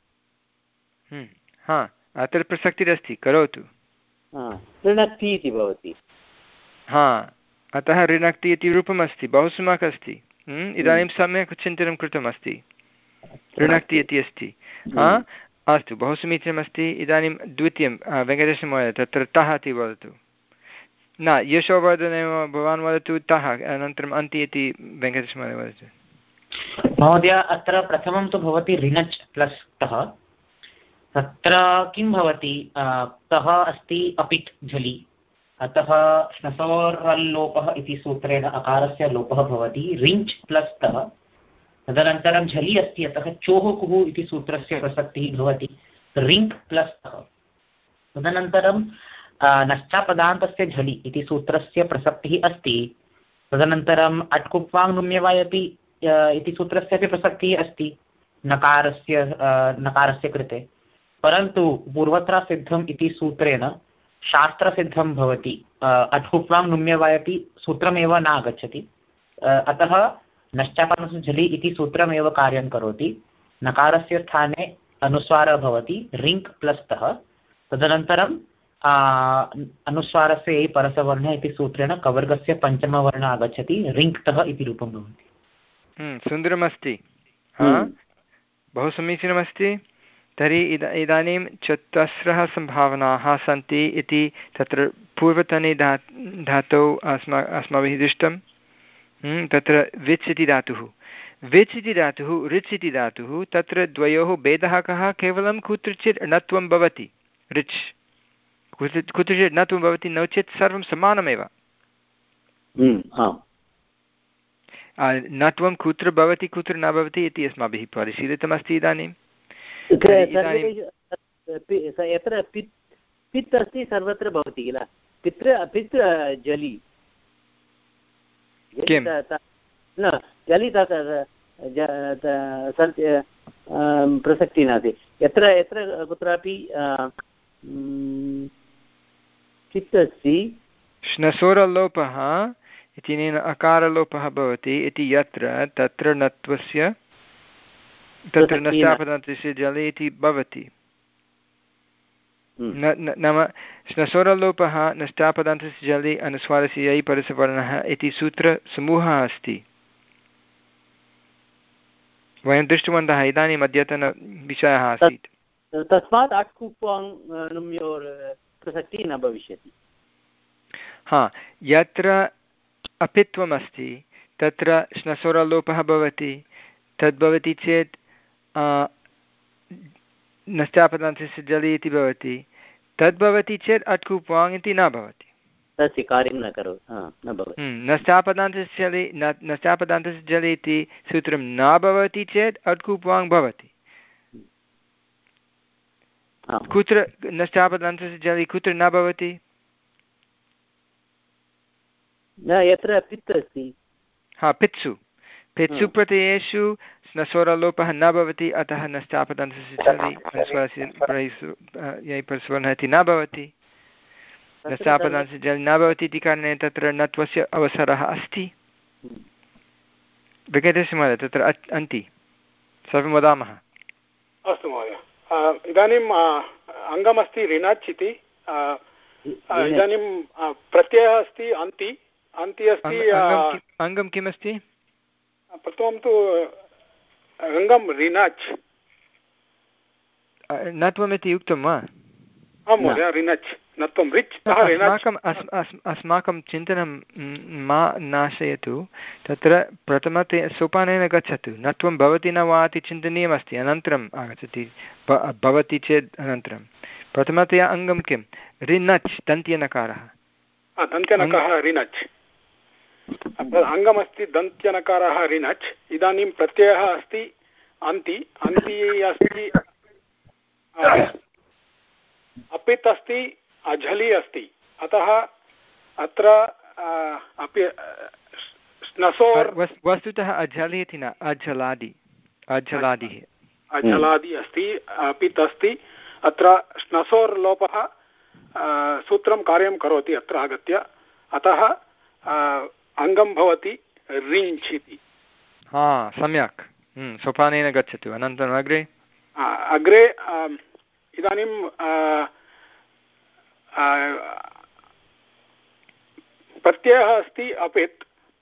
हा अत्र प्रसक्तिरस्ति, करोतु। ऋणक्ति इति भवति। हा अतः ऋणक्ति इति रूपमस्ति, बहु सम्यक् अस्ति। इदानीं सम्यक् चिन्तनं कृतमस्ति। ऋणक्ति इति अस्ति। हा अस्तु, बहु समीचीनमस्ति। इदानीं द्वितीयं वेङ्कटेशमहोदय तत्र तः इति वदतु। न यशोवर्धनेव भवान् वदतु तः, अनन्तरम् अन्ति इति वेङ्कटेशमहोदय वदतु। महोदय अत्र प्रथमं तु भवति ऋणच् प्लस् तः। तत्र किं भवति? तः अस्ति अपित् झलि, अतः श्नसोर्लोपः इति सूत्रेण अकारस्य लोपः भवति रिञ्च् प्लस् तः। तदनन्तरं झलि अस्ति, अतः चोः कुः इति सूत्रस्य प्रसक्तिः भवति रिङ्क् प्लस् तः। तदनन्तरं नश्चापदान्तस्य झलि इति सूत्रस्य प्रसक्तिः अस्ति। तदनन्तरम् अट्कुप्वाङ् नुम्यवायपि इति सूत्रस्यापि प्रसक्तिः अस्ति नकारस्य नकारस्य कृते, परन्तु पूर्वत्र सिद्धम् इति सूत्रेण शास्त्रसिद्धं भवति। अट्कुप्वाङ् नुम्यवायपि सूत्रमेव न आगच्छति, अतः नश्चापदान्तस्य झलि इति सूत्रमेव कार्यं करोति। नकारस्य स्थाने अनुस्वारः भवति रिङ्क् प्लस् तः। तदनन्तरं अनुस्वारस्य ये परसवर्णः इति सूत्रेण कवर्गस्य पञ्चमवर्णः आगच्छति, रिङ्क्तः इति रूपं भवति। सुन्दरमस्ति, हा बहु समीचीनमस्ति। तर्हि इद इदानीं चतस्रः सम्भावनाः सन्ति इति तत्र पूर्वतने धा धातौ अस्मा अस्माभिः दृष्टं। तत्र विच् इति धातुः, विच् इति धातुः, रिच् इति धातुः, तत्र द्वयोः भेदः कः? केवलं कुत्रचित् णत्वं भवति रिच्, कुत्रचित् णत्वं भवति, नो चेत् सर्वं समानमेव। णत्वं कुत्र भवति कुत्र न भवति इति अस्माभिः परिशीलितमस्ति। इदानीं यत्र पित् पित् अस्ति सर्वत्र भवति किल, पित्र पित् जलि न जलि प्रसक्तिः नास्ति। यत्र यत्र कुत्रापि चित् अस्ति श्नसोरलोपः इत्यनेन अकारलोपः भवति इति यत्र तत्र णत्वस्य तत्र नश्चापदान्तस्य जले इति भवति। नाम श्नसोरलोपः नश्चापदान्तस्य जले अनुस्वारस्य यै परसवर्णः इति सूत्रसमूहः अस्ति। वयं दृष्टवन्तः, इदानीम् अद्यतनविषयः आसीत्। तस्मात् अट्कुप्वाङ् नुम्योर् प्रसक्तिः न भविष्यति। हा यत्र अपित्वमस्ति तत्र श्नसोरलोपः भवति, तद्भवति चेत् नश्चापदान्तस्य जलि इति भवति, तद्भवति चेत् अट्कुप्वाङ् इति न भवति, तस्य कार्यं न करोति, न भवति। नश्चापदान्तस्य जलि नश्चापदान्तस्य जलि इति सूत्रं न भवति चेत् अट्कुप्वाङ् भवति। कुत्र नश्चापदान्तस्य जलि कुत्र न भवति? यत्र पित् अस्ति। हा पित्सु पित्सु प्रत्ययेषु स्नसोरलोपः न भवति, अतः नश्चापदान्तस्य जलि अनुस्वारस्य यै परसवर्णः इति न भवति। नश्चापदान्तस्य जलि न भवति इति कारणेन तत्र णत्वस्य अवसरः अस्ति। वेङ्कटेशमहोदय तत्र अन्ति सर्वं वदामः। अस्तु महोदय, इदानीम् अङ्गमस्ति ऋणच् इति, इदानीं प्रत्ययः अस्ति अन्ति, अन्ति अस्ति। अङ्गं किमस्ति? प्रथमं तु अङ्गं ऋणच्। नत्वमिति उक्तं वा? आं महोदय, ऋणच् नत्वं रिच्। अस्माकम् अस्माकं चिन्तनं मा नाशयतु, तत्र प्रथमतया सोपानेन गच्छतु। नत्वं भवति न वा इति चिन्तनीयमस्ति, अनन्तरम् आगच्छति भवति चेत् अनन्तरं। प्रथमतया अङ्गं किं? ऋणच् दन्त्यनकारः। दन्त्यनकारः ऋणच्, अङ्गमस्ति दन्त्यनकारः ऋणच्। इदानीं प्रत्ययः अस्ति अन्ति, अन्ति अस्ति, अपित् अस्ति, अझलि अस्ति। अतः अत्र अपि स्नसोर् वस्तुतः अझलि इति न, अझलादि, अझलादिः अझलादि अस्ति, अपित् अस्ति। अत्र स्नसोर् लोपः सूत्रं कार्यं करोति अत्र आगत्य, अतः अङ्गं भवति रिञ्च् इति। हा, सम्यक्, सोपानेन गच्छतु। अनन्तरम् अग्रे अग्रे इदानीं प्रत्ययः अस्ति अपित्,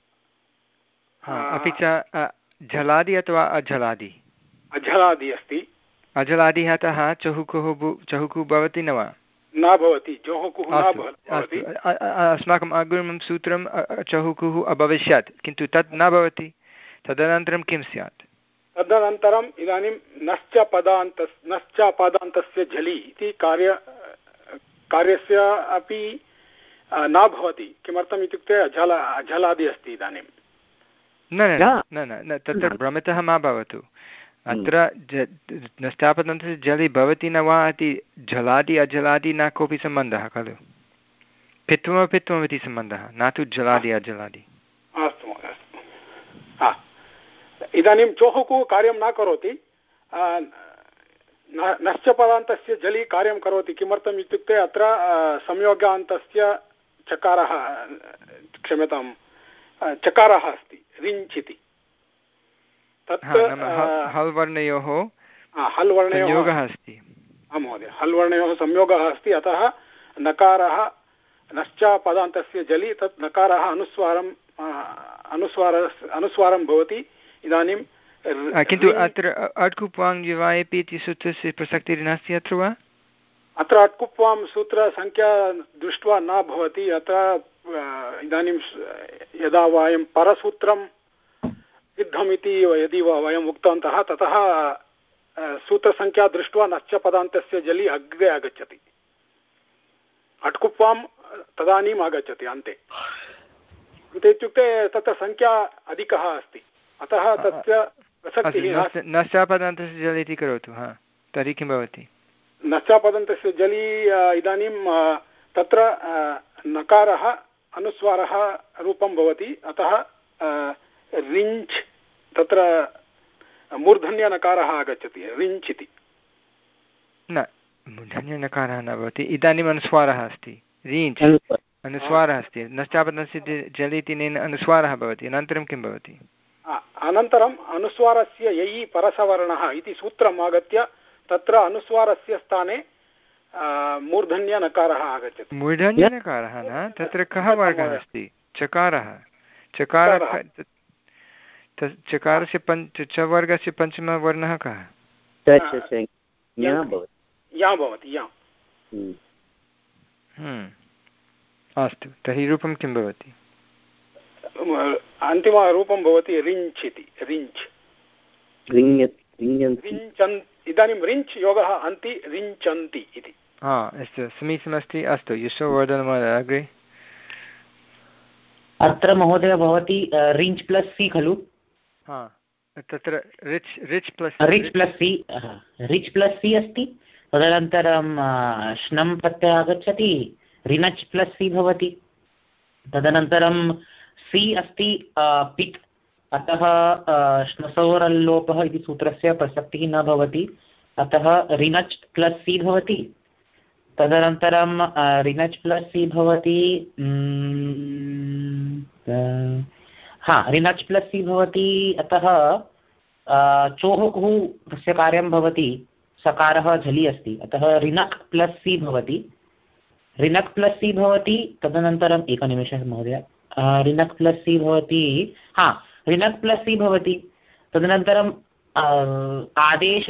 अपि च झलादि अथवा अझलादि? अझलादि अस्ति। अझलादिः अतः चहुकुः चहुकुः भवति न वा? न भवति, चहुकुः न भवति। अस्माकम् अग्रिमं सूत्रं चहुकुः अभविष्यत्, किन्तु तत् न भवति। तदनन्तरं किं स्यात्? तदनन्तरम् इदानीं नश्च पदान्त नश्च पदान्तस्य झलि इति कार्य कार्यस्य अपि न भवति। किमर्थम् इत्युक्ते अझल अझलादि अस्ति इदानीं। न न न न तत्र भ्रमितः मा भवतु। अत्र नष्टापदन्तस्य जलि भवति न वा इति झलादि अझलादि न कोऽपि सम्बन्धः खलु। पित्वमपित्वमिति सम्बन्धः, न तु जलादि अजलादि। अस्तु महोदय, अस्तु। इदानीं चोहुकु कार्यं न करोति, नश्च पदान्तस्य जलि कार्यं करोति। किमर्थम् इत्युक्ते अत्र संयोगान्तस्य चकारः, क्षम्यतां, चकारः अस्ति, रिञ्च् इति। तत् हल् वर्णयोः हल् वर्णयोः संयोगः अस्ति। आं महोदय, हल् वर्णयोः संयोगः अस्ति। अतः नकारः नश्च पदान्तस्य जलि तत् नकारः अनुस्वारम् अनुस्वार अनुस्वारं भवति। इदानीं किन्तु अत्र अट्कुप्वाङ् युवायपि इति सूत्रस्य प्रसक्तिः नास्ति अत्र वा? अत्र अट्कुप्वां सूत्रसङ्ख्या दृष्ट्वा न भवति। अत्र इदानीं यदा वयं परसूत्रं सिद्धमिति यदि वयम् उक्तवन्तः, ततः सूत्रसङ्ख्या दृष्ट्वा नश्च पदान्तस्य जलि अग्रे आगच्छति। अट्कुप्वां तदानीम् आगच्छति अन्ते। इत्युक्ते तत्र सङ्ख्या अधिकः अस्ति, अतः तस्य प्रसक्तिः। नश्चापदान्तस्य जलि इति करोतु। हा, तर्हि किं भवति? नश्चापदन्तस्य जलि इदानीं तत्र नकारः अनुस्वारः रूपं भवति। अतः रिञ्च् तत्र मूर्धन्यनकारः आगच्छति, रिञ्च् इति। न, मूर्धन्यनकारः न भवति। इदानीम् अनुस्वारः अस्ति, रिञ्च् अनुस्वारः अस्ति। नश्चापदन्तस्य जलि इत्यनेन अनुस्वारः भवति। अनन्तरं किं भवति? अनन्तरम् अनुस्वारस्य ययि परसवर्णः इति सूत्रम् आगत्य तत्र अनुस्वारस्य स्थाने मूर्धन्यनकारः आगच्छति। मूर्धन्यनकारः न, तत्र कः वर्गः अस्ति? चकारः। चकारः चकारस्य पञ्च च वर्गस्य पञ्चमः वर्णः कः? या भवति, या। अस्तु, तर्हि रूपं किं भवति? अन्तिमरूपं भवति रिञ्च् इति। रिञ्च् रिञ्चन्। इदानीं रिञ्च् योगः अन्ति, रिञ्चन्ति इति। हा, अस्तु, समीचीनमस्ति। अस्तु, यशोवर्धनमहोदय अग्रे। अत्र महोदय भवति रिञ्च् प्लस् सि खलु? हा, तत्र रिच् रिच् प्लस् रिच् प्लस् सि रिच् प्लस् सि अस्ति। तदनन्तरं श्नं प्रत्ययः आगच्छति, रिनच् प्लस् सि भवति। तदनन्तरं सि अस्ति पित्, अतः श्नसोरल्लोपः इति सूत्रस्य प्रसक्तिः न भवति। अतः रिनच् प्लस् सि भवति। तदनन्तरं रिनच् प्लस् सि भवति हा ऋनच् प्लस् सि भवति, अतः चोः कुः तस्य कार्यं भवति, सकारः झलि अस्ति, अतः ऋनक् प्लस् सि भवति, ऋनक् प्लस् सि भवति। तदनन्तरम् एकनिमेषः महोदय, ऋनक् प्लस् सि भवति, हा ऋनक् प्लस् सि भवति। तदनन्तरम् आदेश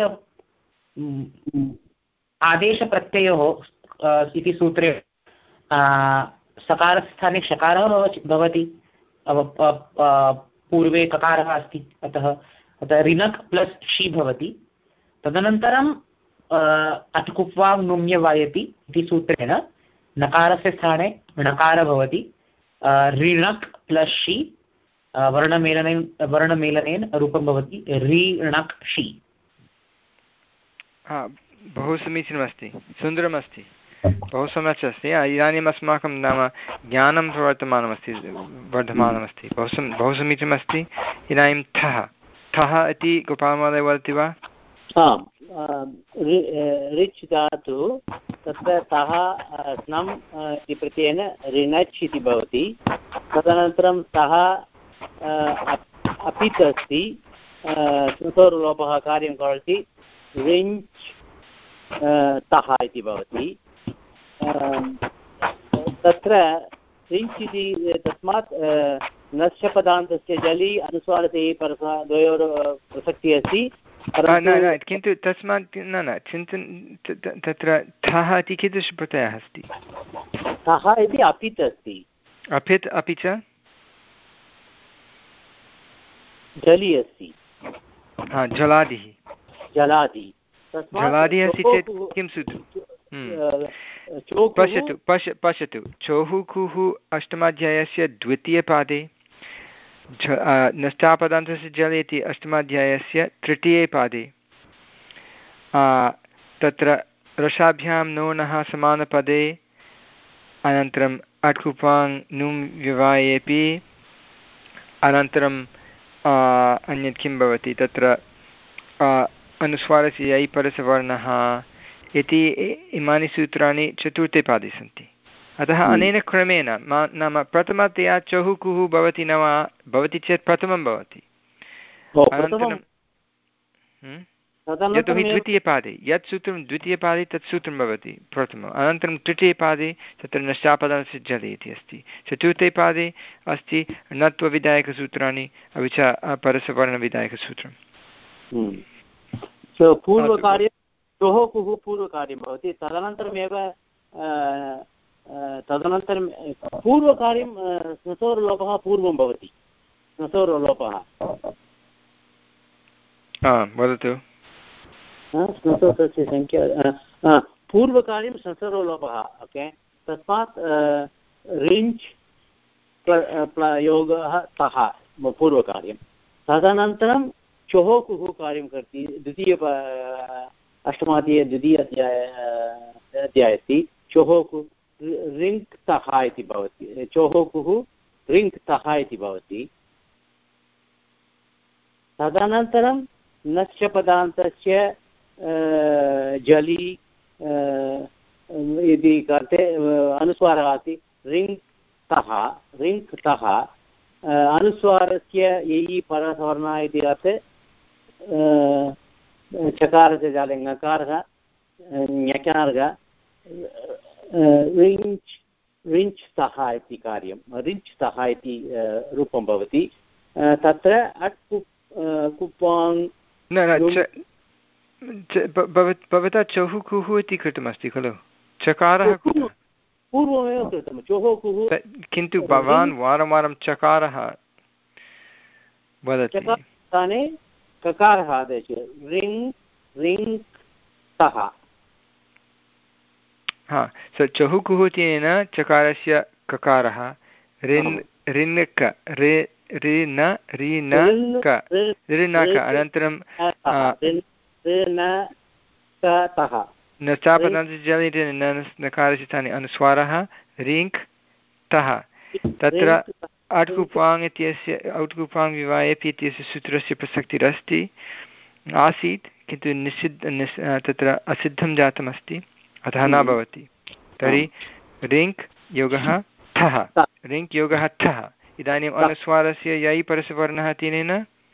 आदेशप्रत्ययोः इति सूत्रे सकारस्थाने शकारः भवति, पूर्वे ककारः अस्ति, अतः अतः ऋनक् प्लस् षि भवति। तदनन्तरम् अट्कुप्वां नुम्यवायति इति सूत्रेण नकारस्य स्थाने णकारः भवति, ऋणक् प्लस् षि वर्णमेलनेन वर्णमेलनेन रूपं भवति ऋणक् षि। हा, बहु समीचीनमस्ति, सुन्दरमस्ति, बहु सम्यक् अस्ति। इदानीम् अस्माकं नाम ज्ञानं प्रवर्तमानमस्ति, वर्धमानमस्ति, बहु सम् बहु समीचीनमस्ति। इदानीं ठः ठः इति गोपालमहोदय वदति वा? आम्, ऋच् धातु तत्र तः स्नम् इति प्रत्ययेन ऋणच् इति भवति। तदनन्तरं सः अपित् अस्ति, स्मृतोर्लोपः कार्यं करोति, ऋञ्च् तः इति भवति। तत्र ऋञ्च् इति तस्मात् नश्यपदान्तस्य जलि अनुस्वारते परः द्वयोः प्रसक्तिः अस्ति, न न किन्तु तस्मात् न न चिन्तन तत्र ठः इति कीदृशप्रत्ययः अस्ति? ठः इति अपित् अस्ति, अपित् अपि च जलि अस्ति, हा जलादिः जलादि जलादिः अस्ति चेत् किं सूत्रं? पश्यतु पश्य पश्यतु चोहुकुः अष्टमाध्यायस्य द्वितीयपादे, नष्टापदान्तस्य जल इति अष्टमाध्यायस्य तृतीये पादे, तत्र रसाभ्यां नोनः समानपदे, अनन्तरम् अट्कुपाङ् नुं विवायेपि, अनन्तरम् अन्यत् किं भवति तत्र अनुस्वारस्य यै परसवर्णः इति इमानि सूत्राणि चतुर्थे पादे सन्ति। अतः अनेन क्रमेण नाम प्रथमतया चहुकुः भवति न वा भवति चेत् प्रथमं भवति, अनन्तरं यतोहि द्वितीयपादे यत् सूत्रं द्वितीयपादे तत् सूत्रं भवति प्रथमम्, अनन्तरं तृतीयपादे तत्र नष्टापदस्य जले इति अस्ति, चतुर्थे पादे अस्ति नत्वविधायकसूत्राणि अपि च परसवर्णविधायकसूत्रं। पूर्वकार्यं चोहुकुः पूर्वकार्यं भवति, तदनन्तरमेव तदनन्तरं पूर्वकार्यं स्मृतोर्लोपः पूर्वं भवति, स्मृतोर्लोपः वदतु। स्मृतोर्लोपस्य संख्या पूर्वकार्यं स्मृतोर्लोपः, ओके। तस्मात् ऋञ्च् योगः तः पूर्वकार्यं, तदनन्तरं चोहुकुः कार्यं करोति, द्वितीय अष्टमाध्याये द्वितीय अध्याय अध्याये अस्ति, चोहुकुः ऋङ्क् तः इति भवति, चोहुकुः ऋङ्क् तः इति भवति। तदनन्तरं नश्यपदान्तस्य जलि इति कृते अनुस्वारः अस्ति, ऋङ्क् तः ऋङ्क् तः, अनुस्वारस्य ययि परसवर्णः इति अर्थे चकारस्य जाले ङकारः ञकारः, ऋञ्च् ऋञ्च् तः इति कार्यं, ऋञ्च् तः इति रूपं भवति। तत्र अट् कुप्वाङ् भवता चहुकुः इति कृतमस्ति खलु, चकारः पूर्वमेव कृतं चोहुकुः, किन्तु भवान् वारं वारं चकारः वदति, स्थाने ककारः आदेशः, ऋङ् ऋङ् तः। हा, स चहुकुः इत्यनेन चकारस्य ककारः ऋन् ऋन्क रे ऋन ऋनक ऋनक, अनन्तरं नष्टापदान्तस्य नकारस्य स्थाने अनुस्वारः ऋङ्क् तः। तत्र अट्कुपाङ् इत्यस्य औट्कुपाङ् विवायेपि इत्यस्य सूत्रस्य प्रसक्तिरस्ति आसीत्, किन्तु निषिद्ध निस् तत्र असिद्धं जातमस्ति, अतः न भवति। तर्हि ऋङ्क् योगः ठः, ऋङ्क् योगः ठः इदानीम् अनुस्वारस्य यै परसवर्णः तेन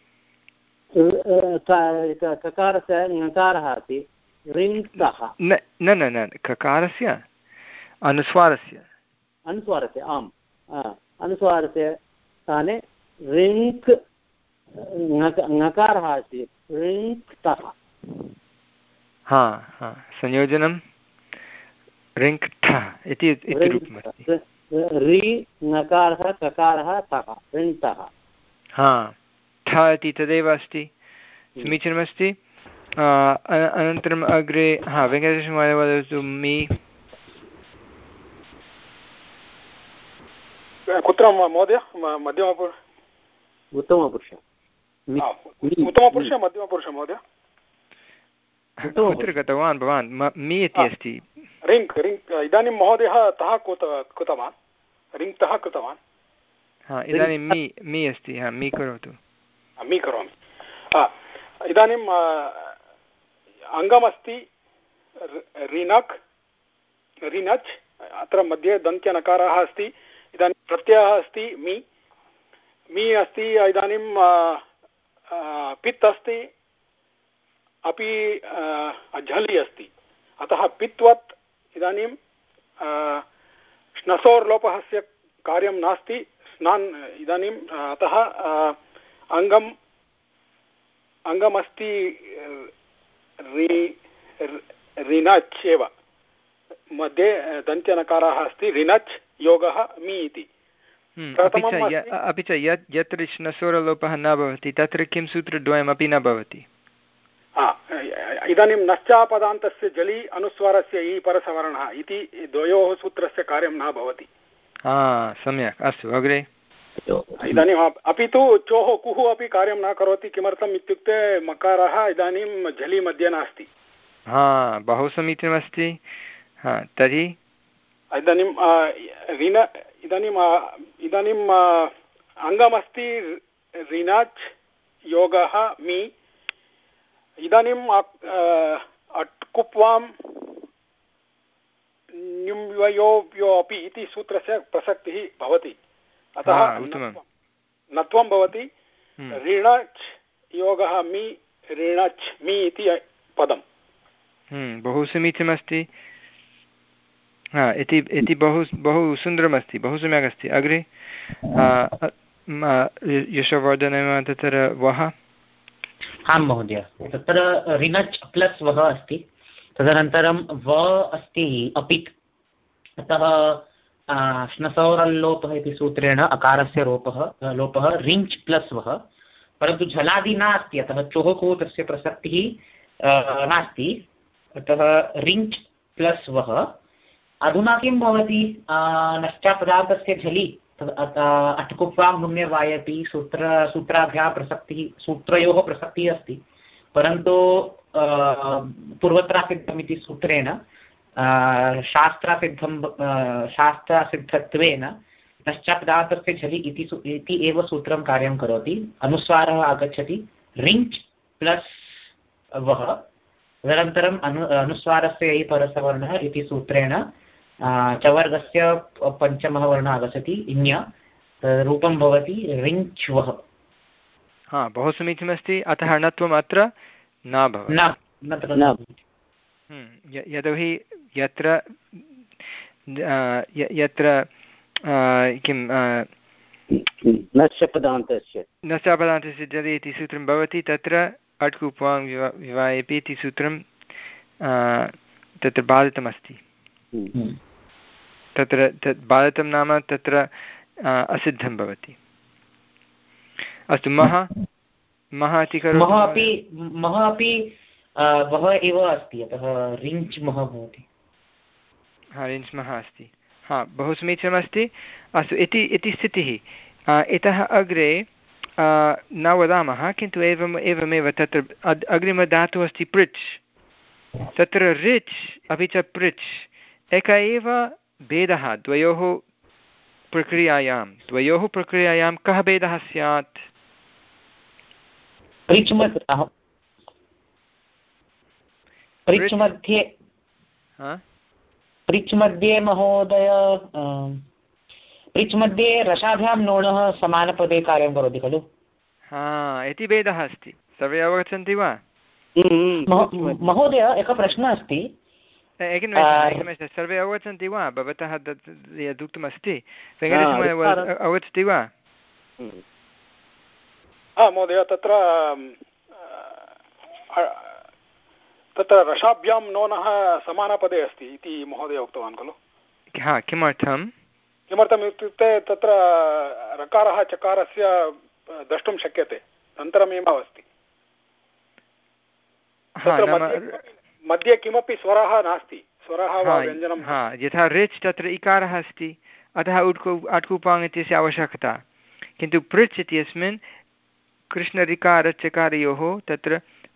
ककारस्य ङकारः अस्ति ऋङ्क्तः न न न ककारस्य अनुस्वारस्य अनुस्वारस्य आम् अनुस्वारस्य स्थाने ऋङ्क् ङकारः अस्ति ऋङ्क्तः हा हा संयोजनं ऋङ्क्तः इति रूपमस्ति ऋ ङकारः ककारः तः ऋङ्क्तः हा थ इति तदेव अस्ति समीचीनमस्ति अनन्तरम् अग्रे हा वेङ्कटेशमहोदय वदतु मि कुत्र महोदय मध्यमपुरुष उत्तमपुरुष उत्तमपुरुष मध्यमपुरुष महोदय कुत्र गतवान् भवान् मि इति अस्ति रिङ्क् रिङ्क् इदानीं महोदयः तः कृतवान् रिङ्क्तः कृतवान् हा इदानीं मि मि अस्ति हा मि करोतु मि करोमि इदानीम् अङ्गमस्ति ऋनक् ऋनच् अत्र मध्ये दन्त्यनकारः अस्ति इदानीं प्रत्ययः अस्ति मि मि अस्ति इदानीं पित् अस्ति अपि झलि अस्ति अतः पित्वत् इदानीं श्नसोर्लोपस्य कार्यं नास्ति स्नान् इदानीम् अतः अङ्गम् अङ्गमस्ति ऋनच् एव मध्ये दन्त्यनकारः अस्ति ऋनच् योगः मि इति अपि च यत् यत्र श्नसोरलोपः न भवति तत्र किं सूत्रद्वयमपि न भवति इदानीं नश्चापदान्तस्य जलि अनुस्वारस्य इ परसवर्णः इति द्वयोः सूत्रस्य कार्यं न भवति हा सम्यक् अस्तु अग्रे इदानीम् अपि तु चोः कुः अपि कार्यं न करोति किमर्थम् इत्युक्ते मकारः इदानीं झलि मध्ये नास्ति हा बहु समीचीनमस्ति हा तर्हि इदानीं ऋण इदानीम् इदानीम् अङ्गमस्ति ऋणाच् योगः मि इदानीम् अट्कुप्वां न्युम्वयोव्यो अपि इति सूत्रस्य प्रसक्तिः भवति अतः नत्वं भवति ऋणच् योगः मि ऋणच् मि इति पदम् बहु समीचीनमस्ति हा इति इति बहु बहु सुन्दरमस्ति बहु सम्यक् अस्ति अग्रे यशोवर्धन तत्र वः आं महोदय तत्र ऋणच् प्लस् वः अस्ति तदनन्तरं व अस्ति अपित् अतः श्नसौरल्लोपः इति सूत्रेण अकारस्य लोपः लोपः रिञ्च् प्लस् वः परन्तु झलादि नास्ति अतः चोः को तस्य प्रसक्तिः नास्ति अतः रिञ्च् प्लस् वः अधुना किं भवति नश्चापदार्थस्य झलि अट्कुप्वां नुम्यवायपि सूत्र सूत्राभ्याः प्रसक्तिः सूत्रयोः प्रसक्तिः अस्ति परन्तु पूर्वत्रासिद्धमिति सूत्रेण शास्त्रासिद्धं शास्त्रासिद्धत्वेन नश्चापदार्थस्य झलि इति इति एव सूत्रं कार्यं करोति अनुस्वारः आगच्छति रिञ्च् प्लस् वः तदनन्तरम् अनु अनुस्वारस्य यै परसवर्णः इति सूत्रेण चवर्गस्य पञ्चमः वर्णः आगच्छति इञ् रूपं भवति रिञ्च् वः हा बहु समीचीनमस्ति अतः णत्वम् अत्र न भवति यतोहि यत्र यत्र किं नश्चपदान्तस्य नश्चपदान्तस्य जलि इति सूत्रं भवति तत्र अट्कुप्वां विवाहेपि इति सूत्रं तत्र बाधितमस्ति तत्र तत् बाधितं नाम तत्र असिद्धं भवति अस्तु मह मह इति करोतु मह अपि मह अपि वः एव अस्ति अतः रिञ्च् मह भवति हा रिञ्च् मह अस्ति हा बहु समीचीनमस्ति अस्तु इति इति स्थितिः इतः अग्रे न वदामः किन्तु एवम् एवमेव तत्र अग्रिमधातुः अस्ति पृच् तत्र रिच् अपि च पृच् एकः एव भेदः द्वयोः प्रक्रियायां द्वयोः प्रक्रियायां कः भेदः स्यात् पृच् मध्ये पृच् मध्ये महोदय प्रिच् मध्ये रसाभ्यां नोणः समानपदे कार्यं करोति खलु? हा इति भेदः अस्ति, सर्वे अवगच्छन्ति वा? महोदय एकः प्रश्नः अस्ति, एकनिमेषः, सर्वे अवगच्छन्ति वा? भवतः यदुक्तमस्ति वेङ्कटेशमहोदय अवगच्छति वा? महोदय तत्र तत्र रसाभ्यां नोनः समानपदे अस्ति इति महोदय उक्तवान् खलु? हा, किमर्थं? किमर्थम् इत्युक्ते तत्र रकारः चकारस्य द्रष्टुं शक्यते, अनन्तरमेव अस्ति, मध्ये किमपि स्वरः नास्ति, स्वरः वा व्यञ्जनं। हा, यथा रिच् तत्र इकारः अस्ति, अतः उट्कु अट्कुपाङ् इत्यस्य आवश्यकता, किन्तु पृच् इत्यस्मिन् कृष्णऋकारचकारयोः तत्र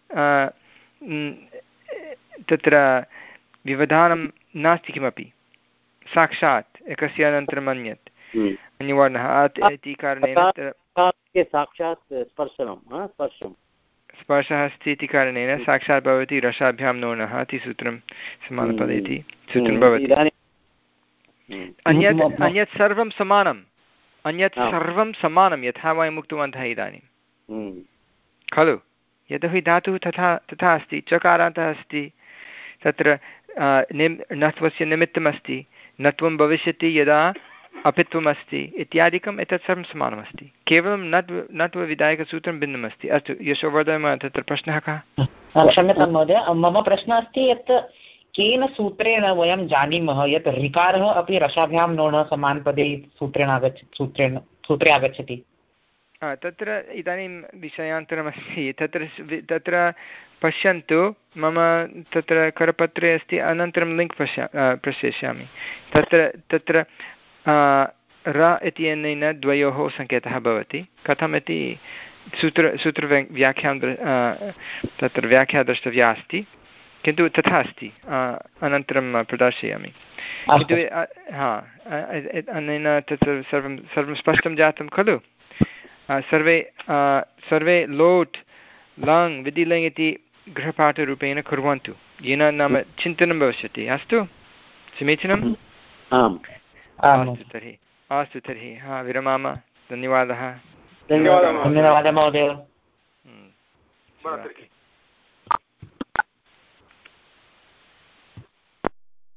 तत्र व्यवधानं नास्ति किमपि, साक्षात् एकस्य अनन्तरम् अन्यत् अन्यवर्णः इति कारणेन साक्षात् स्पर्शनं स्पर्शं स्पर्शः अस्ति इति कारणेन साक्षात् भवति रसाभ्यां नोनः इति सूत्रं समानपदे इति सूत्रं भवति। अन्यत् अन्यत् सर्वं समानम्, अन्यत् सर्वं समानं यथा वयम् उक्तवन्तः इदानीं खलु, यतोहि धातुः तथा तथा अस्ति, चकारान्तः अस्ति, तत्र निम् नत्वस्य निमित्तमस्ति, नत्वं भविष्यति यदा अपित्वमस्ति इत्यादिकम् एतत् सर्वं समानमस्ति, केवलं नत्व नत्वविधायकसूत्रं भिन्नमस्ति। अस्तु यशोवर्धन, तत्र प्रश्नः कः? क्षम्यतां महोदय, मम प्रश्नः अस्ति यत् केन सूत्रेण वयं जानीमः यत् ऋकारः अपि रसाभ्यां नोणः समानपदे सूत्रेण आगच्छ सूत्रेण सूत्रे आगच्छति? तत्र इदानीं विषयान्तरमस्ति, तत्र तत्र पश्यन्तु, मम तत्र करपत्रे अस्ति, अनन्तरं लिङ्क् पश्य प्रेषयिष्यामि। तत्र तत्र र इत्यनेन द्वयोः सङ्केतः भवति, कथम् इति सूत्र सूत्रव्याख्यां तत्र व्याख्या द्रष्टव्या अस्ति, किन्तु तथा अस्ति, अनन्तरं प्रदर्शयामि। किन्तु हा, अनेन तत्र सर्वं सर्वं स्पष्टं जातं खलु? सर्वे सर्वे लोट् लङ् विधिलिङ् इति गृहपाठरूपेण कुर्वन्तु, येन नाम चिन्तनं भविष्यति। अस्तु, समीचीनम्। अस्तु तर्हि अस्तु तर्हि हा विरमाम। धन्यवादः। धन्यवादः महोदय।